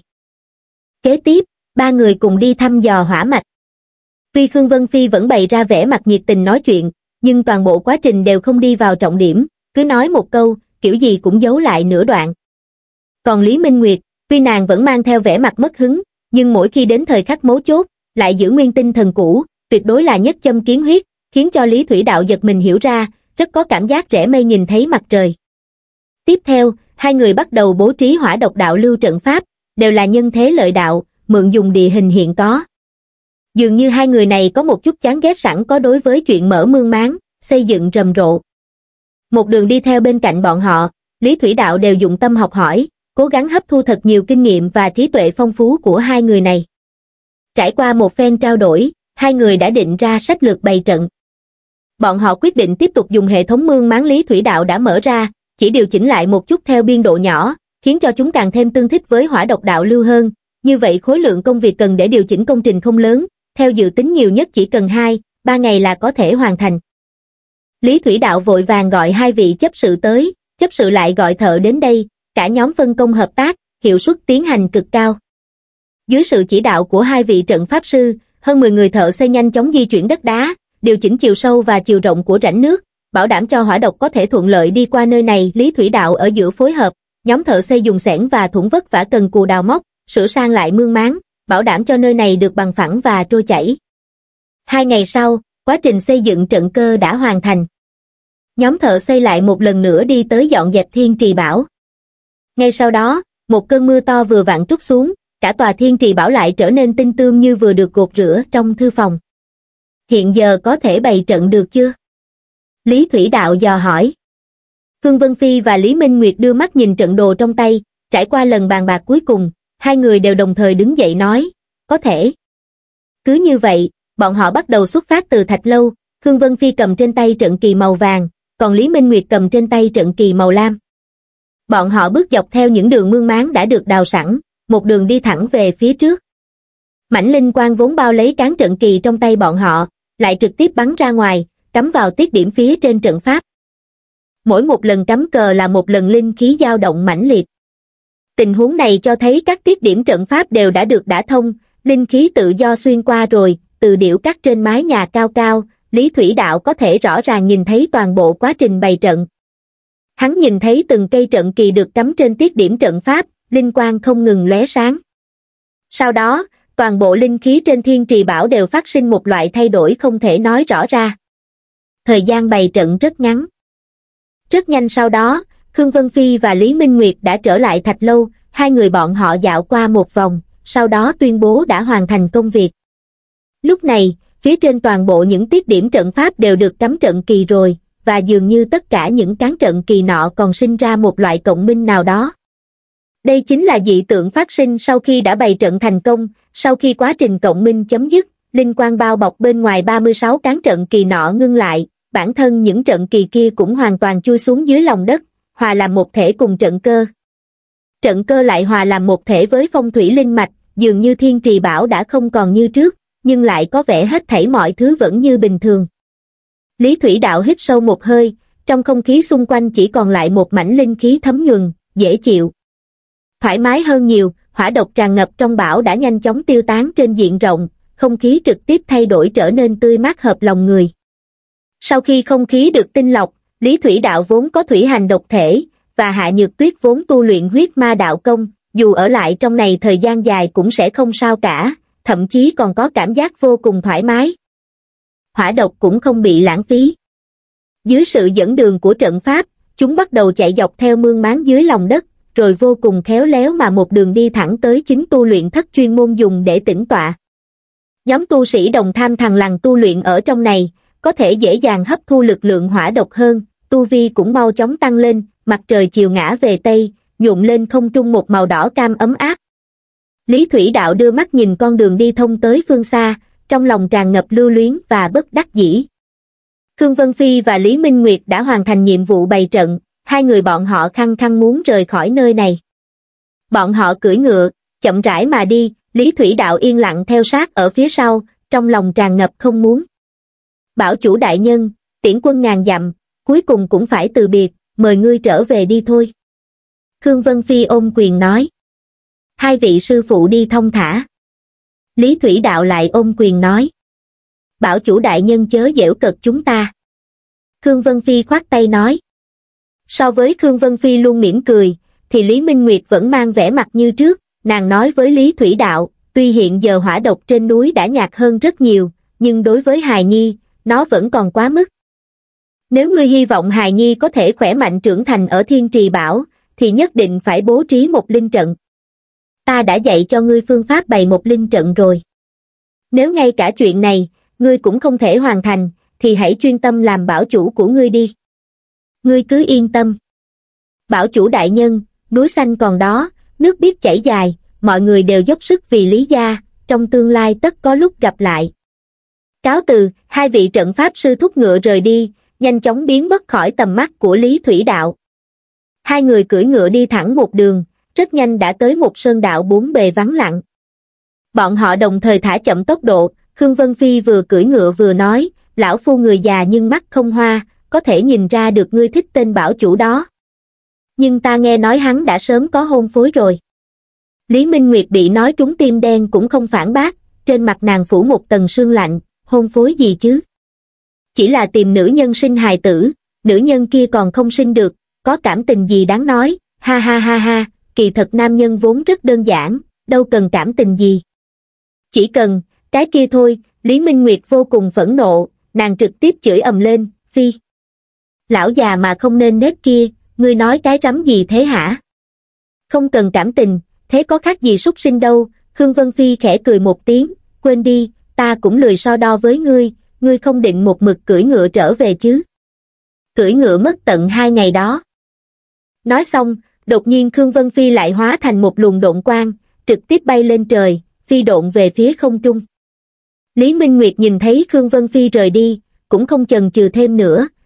Kế tiếp, ba người cùng đi thăm dò hỏa mạch. Tuy Khương Vân Phi vẫn bày ra vẻ mặt nhiệt tình nói chuyện, nhưng toàn bộ quá trình đều không đi vào trọng điểm, cứ nói một câu, kiểu gì cũng giấu lại nửa đoạn. Còn Lý Minh Nguyệt, tuy nàng vẫn mang theo vẻ mặt mất hứng, nhưng mỗi khi đến thời khắc mấu chốt, lại giữ nguyên tinh thần cũ, tuyệt đối là nhất châm kiến huyết, khiến cho Lý Thủy Đạo giật mình hiểu ra, rất có cảm giác rẽ mây nhìn thấy mặt trời. Tiếp theo, hai người bắt đầu bố trí hỏa độc đạo lưu trận pháp, đều là nhân thế lợi đạo, mượn dùng địa hình hiện có. Dường như hai người này có một chút chán ghét sẵn có đối với chuyện mở mương máng, xây dựng rầm rộ. Một đường đi theo bên cạnh bọn họ, Lý Thủy Đạo đều dụng tâm học hỏi, cố gắng hấp thu thật nhiều kinh nghiệm và trí tuệ phong phú của hai người này. Trải qua một phen trao đổi, hai người đã định ra sách lược bày trận. Bọn họ quyết định tiếp tục dùng hệ thống mương máng Lý Thủy Đạo đã mở ra, chỉ điều chỉnh lại một chút theo biên độ nhỏ, khiến cho chúng càng thêm tương thích với hỏa độc đạo lưu hơn. Như vậy khối lượng công việc cần để điều chỉnh công trình không lớn, theo dự tính nhiều nhất chỉ cần hai, ba ngày là có thể hoàn thành. Lý Thủy Đạo vội vàng gọi hai vị chấp sự tới, chấp sự lại gọi thợ đến đây, cả nhóm phân công hợp tác, hiệu suất tiến hành cực cao. Dưới sự chỉ đạo của hai vị trận pháp sư, hơn mười người thợ xây nhanh chóng di chuyển đất đá, điều chỉnh chiều sâu và chiều rộng của rãnh nước, bảo đảm cho hỏa độc có thể thuận lợi đi qua nơi này. Lý Thủy Đạo ở giữa phối hợp, nhóm thợ xây dùng xẻng và thủng vất vả cần cù đào móc, sửa sang lại mương máng, bảo đảm cho nơi này được bằng phẳng và trôi chảy. Hai ngày sau, quá trình xây dựng trận cơ đã hoàn thành. Nhóm thợ xây lại một lần nữa đi tới dọn dẹp Thiên Trì Bảo. Ngay sau đó, một cơn mưa to vừa vặn trút xuống, cả tòa Thiên Trì Bảo lại trở nên tinh tươm như vừa được gột rửa trong thư phòng. Hiện giờ có thể bày trận được chưa? Lý Thủy Đạo dò hỏi. Khương Vân Phi và Lý Minh Nguyệt đưa mắt nhìn trận đồ trong tay, trải qua lần bàn bạc cuối cùng, hai người đều đồng thời đứng dậy nói, có thể. Cứ như vậy, bọn họ bắt đầu xuất phát từ Thạch Lâu, Khương Vân Phi cầm trên tay trận kỳ màu vàng, còn Lý Minh Nguyệt cầm trên tay trận kỳ màu lam. Bọn họ bước dọc theo những đường mương máng đã được đào sẵn, một đường đi thẳng về phía trước. Mãnh linh quang vốn bao lấy cán trận kỳ trong tay bọn họ, lại trực tiếp bắn ra ngoài, cắm vào tiết điểm phía trên trận pháp. Mỗi một lần cắm cờ là một lần linh khí dao động mãnh liệt. Tình huống này cho thấy các tiết điểm trận pháp đều đã được đả thông, linh khí tự do xuyên qua rồi. Từ điểu cắt trên mái nhà cao cao, Lý Thủy Đạo có thể rõ ràng nhìn thấy toàn bộ quá trình bày trận. Hắn nhìn thấy từng cây trận kỳ được cắm trên tiết điểm trận pháp, linh quang không ngừng lóe sáng. Sau đó, toàn bộ linh khí trên Thiên Trì Bảo đều phát sinh một loại thay đổi không thể nói rõ ra. Thời gian bày trận rất ngắn. Rất nhanh sau đó, Khương Vân Phi và Lý Minh Nguyệt đã trở lại Thạch Lâu, hai người bọn họ dạo qua một vòng, sau đó tuyên bố đã hoàn thành công việc. Lúc này, phía trên toàn bộ những tiết điểm trận pháp đều được cắm trận kỳ rồi, và dường như tất cả những cán trận kỳ nọ còn sinh ra một loại cộng minh nào đó. Đây chính là dị tượng phát sinh sau khi đã bày trận thành công, sau khi quá trình cộng minh chấm dứt, linh quang bao bọc bên ngoài ba mươi sáu cán trận kỳ nọ ngưng lại, bản thân những trận kỳ kia cũng hoàn toàn chui xuống dưới lòng đất, hòa làm một thể cùng trận cơ. Trận cơ lại hòa làm một thể với phong thủy linh mạch, dường như Thiên Trì Bảo đã không còn như trước, nhưng lại có vẻ hết thảy mọi thứ vẫn như bình thường. Lý Thủy Đạo hít sâu một hơi, trong không khí xung quanh chỉ còn lại một mảnh linh khí thấm nhuần, dễ chịu. Thoải mái hơn nhiều, hỏa độc tràn ngập trong bão đã nhanh chóng tiêu tán trên diện rộng, không khí trực tiếp thay đổi trở nên tươi mát hợp lòng người. Sau khi không khí được tinh lọc, Lý Thủy Đạo vốn có thủy hành độc thể, và Hạ Nhược Tuyết vốn tu luyện huyết ma đạo công, dù ở lại trong này thời gian dài cũng sẽ không sao cả, thậm chí còn có cảm giác vô cùng thoải mái. Hỏa độc cũng không bị lãng phí. Dưới sự dẫn đường của trận pháp, chúng bắt đầu chạy dọc theo mương máng dưới lòng đất, rồi vô cùng khéo léo mà một đường đi thẳng tới chính tu luyện thất chuyên môn dùng để tĩnh tọa. Nhóm tu sĩ đồng tham thằng lằn tu luyện ở trong này, có thể dễ dàng hấp thu lực lượng hỏa độc hơn, tu vi cũng mau chóng tăng lên, mặt trời chiều ngã về Tây, nhuộm lên không trung một màu đỏ cam ấm áp. Lý Thủy Đạo đưa mắt nhìn con đường đi thông tới phương xa, trong lòng tràn ngập lưu luyến và bất đắc dĩ. Khương Vân Phi và Lý Minh Nguyệt đã hoàn thành nhiệm vụ bày trận, hai người bọn họ khăng khăng muốn rời khỏi nơi này. Bọn họ cưỡi ngựa, chậm rãi mà đi, Lý Thủy Đạo yên lặng theo sát ở phía sau, trong lòng tràn ngập không muốn. Bảo chủ đại nhân, tiễn quân ngàn dặm, cuối cùng cũng phải từ biệt, mời ngươi trở về đi thôi. Khương Vân Phi ôm quyền nói. Hai vị sư phụ đi thông thả. Lý Thủy Đạo lại ôm quyền nói. Bảo chủ đại nhân chớ giễu cợt chúng ta. Khương Vân Phi khoát tay nói. So với Khương Vân Phi luôn mỉm cười, thì Lý Minh Nguyệt vẫn mang vẻ mặt như trước, nàng nói với Lý Thủy Đạo, tuy hiện giờ hỏa độc trên núi đã nhạt hơn rất nhiều, nhưng đối với hài nhi, nó vẫn còn quá mức. Nếu ngươi hy vọng hài nhi có thể khỏe mạnh trưởng thành ở Thiên Trì Bảo, thì nhất định phải bố trí một linh trận. Ta đã dạy cho ngươi phương pháp bày một linh trận rồi. Nếu ngay cả chuyện này, ngươi cũng không thể hoàn thành, thì hãy chuyên tâm làm bảo chủ của ngươi đi. Ngươi cứ yên tâm. Bảo chủ đại nhân, núi xanh còn đó, nước biết chảy dài, mọi người đều dốc sức vì Lý gia, trong tương lai tất có lúc gặp lại. Cáo từ, hai vị trận pháp sư thúc ngựa rời đi, nhanh chóng biến mất khỏi tầm mắt của Lý Thủy Đạo. Hai người cưỡi ngựa đi thẳng một đường, rất nhanh đã tới một sơn đạo bốn bề vắng lặng. Bọn họ đồng thời thả chậm tốc độ, Khương Vân Phi vừa cưỡi ngựa vừa nói, lão phu người già nhưng mắt không hoa, có thể nhìn ra được ngươi thích tên bảo chủ đó. Nhưng ta nghe nói hắn đã sớm có hôn phối rồi. Lý Minh Nguyệt bị nói trúng tim đen cũng không phản bác, trên mặt nàng phủ một tầng sương lạnh, hôn phối gì chứ? Chỉ là tìm nữ nhân sinh hài tử, nữ nhân kia còn không sinh được, có cảm tình gì đáng nói, ha ha ha ha, kỳ thật nam nhân vốn rất đơn giản, đâu cần cảm tình gì. Chỉ cần, cái kia thôi, Lý Minh Nguyệt vô cùng phẫn nộ, nàng trực tiếp chửi ầm lên, Phi. Lão già mà không nên nết kia, ngươi nói cái rắm gì thế hả? Không cần cảm tình, thế có khác gì súc sinh đâu, Khương Vân Phi khẽ cười một tiếng, quên đi, ta cũng lười so đo với ngươi, ngươi không định một mực cưỡi ngựa trở về chứ? Cưỡi ngựa mất tận hai ngày đó. Nói xong, đột nhiên Khương Vân Phi lại hóa thành một luồng độn quang, trực tiếp bay lên trời, phi độn về phía không trung. Lý Minh Nguyệt nhìn thấy Khương Vân Phi rời đi, cũng không chần chừ thêm nữa,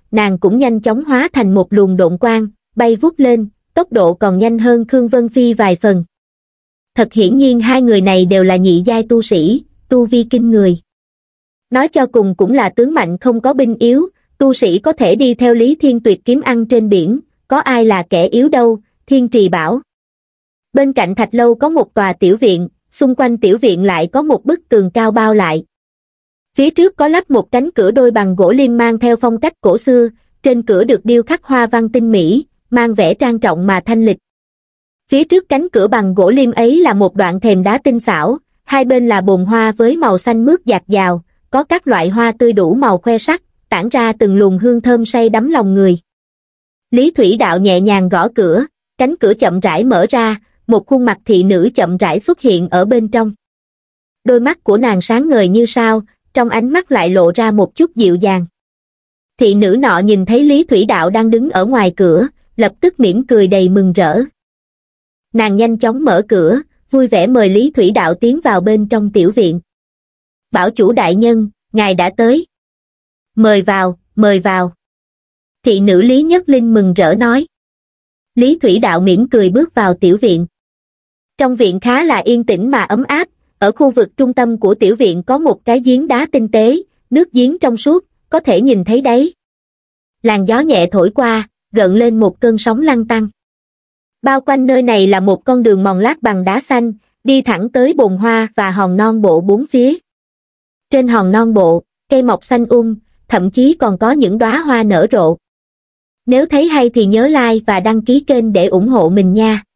nàng cũng nhanh chóng hóa thành một luồng độn quang, bay vút lên, tốc độ còn nhanh hơn Khương Vân Phi vài phần. Thật hiển nhiên hai người này đều là nhị giai tu sĩ, tu vi kinh người. Nói cho cùng cũng là tướng mạnh không có binh yếu, tu sĩ có thể đi theo Lý Thiên Tuyệt kiếm ăn trên biển, có ai là kẻ yếu đâu, Thiên Trì bảo. Bên cạnh thạch lâu có một tòa tiểu viện, xung quanh tiểu viện lại có một bức tường cao bao lại. Phía trước có lắp một cánh cửa đôi bằng gỗ liêm mang theo phong cách cổ xưa, trên cửa được điêu khắc hoa văn tinh mỹ, mang vẻ trang trọng mà thanh lịch. Phía trước cánh cửa bằng gỗ liêm ấy là một đoạn thềm đá tinh xảo, hai bên là bồn hoa với màu xanh mướt dạt dào, có các loại hoa tươi đủ màu khoe sắc, tản ra từng luồng hương thơm say đắm lòng người. Lý Thủy Đạo nhẹ nhàng gõ cửa, cánh cửa chậm rãi mở ra, một khuôn mặt thị nữ chậm rãi xuất hiện ở bên trong. Đôi mắt của nàng sáng ngời như sao, trong ánh mắt lại lộ ra một chút dịu dàng. Thị nữ nọ nhìn thấy Lý Thủy Đạo đang đứng ở ngoài cửa, lập tức mỉm cười đầy mừng rỡ. Nàng nhanh chóng mở cửa, vui vẻ mời Lý Thủy Đạo tiến vào bên trong tiểu viện. Bảo chủ đại nhân, ngài đã tới. Mời vào, mời vào. Thị nữ Lý Nhất Linh mừng rỡ nói. Lý Thủy Đạo mỉm cười bước vào tiểu viện. Trong viện khá là yên tĩnh mà ấm áp, ở khu vực trung tâm của tiểu viện có một cái giếng đá tinh tế, nước giếng trong suốt, có thể nhìn thấy đáy. Làn gió nhẹ thổi qua, gợn lên một cơn sóng lăn tăn. Bao quanh nơi này là một con đường mòn lát bằng đá xanh, đi thẳng tới bồn hoa và hòn non bộ bốn phía. Trên hòn non bộ, cây mọc xanh um, thậm chí còn có những đóa hoa nở rộ. Nếu thấy hay thì nhớ like và đăng ký kênh để ủng hộ mình nha.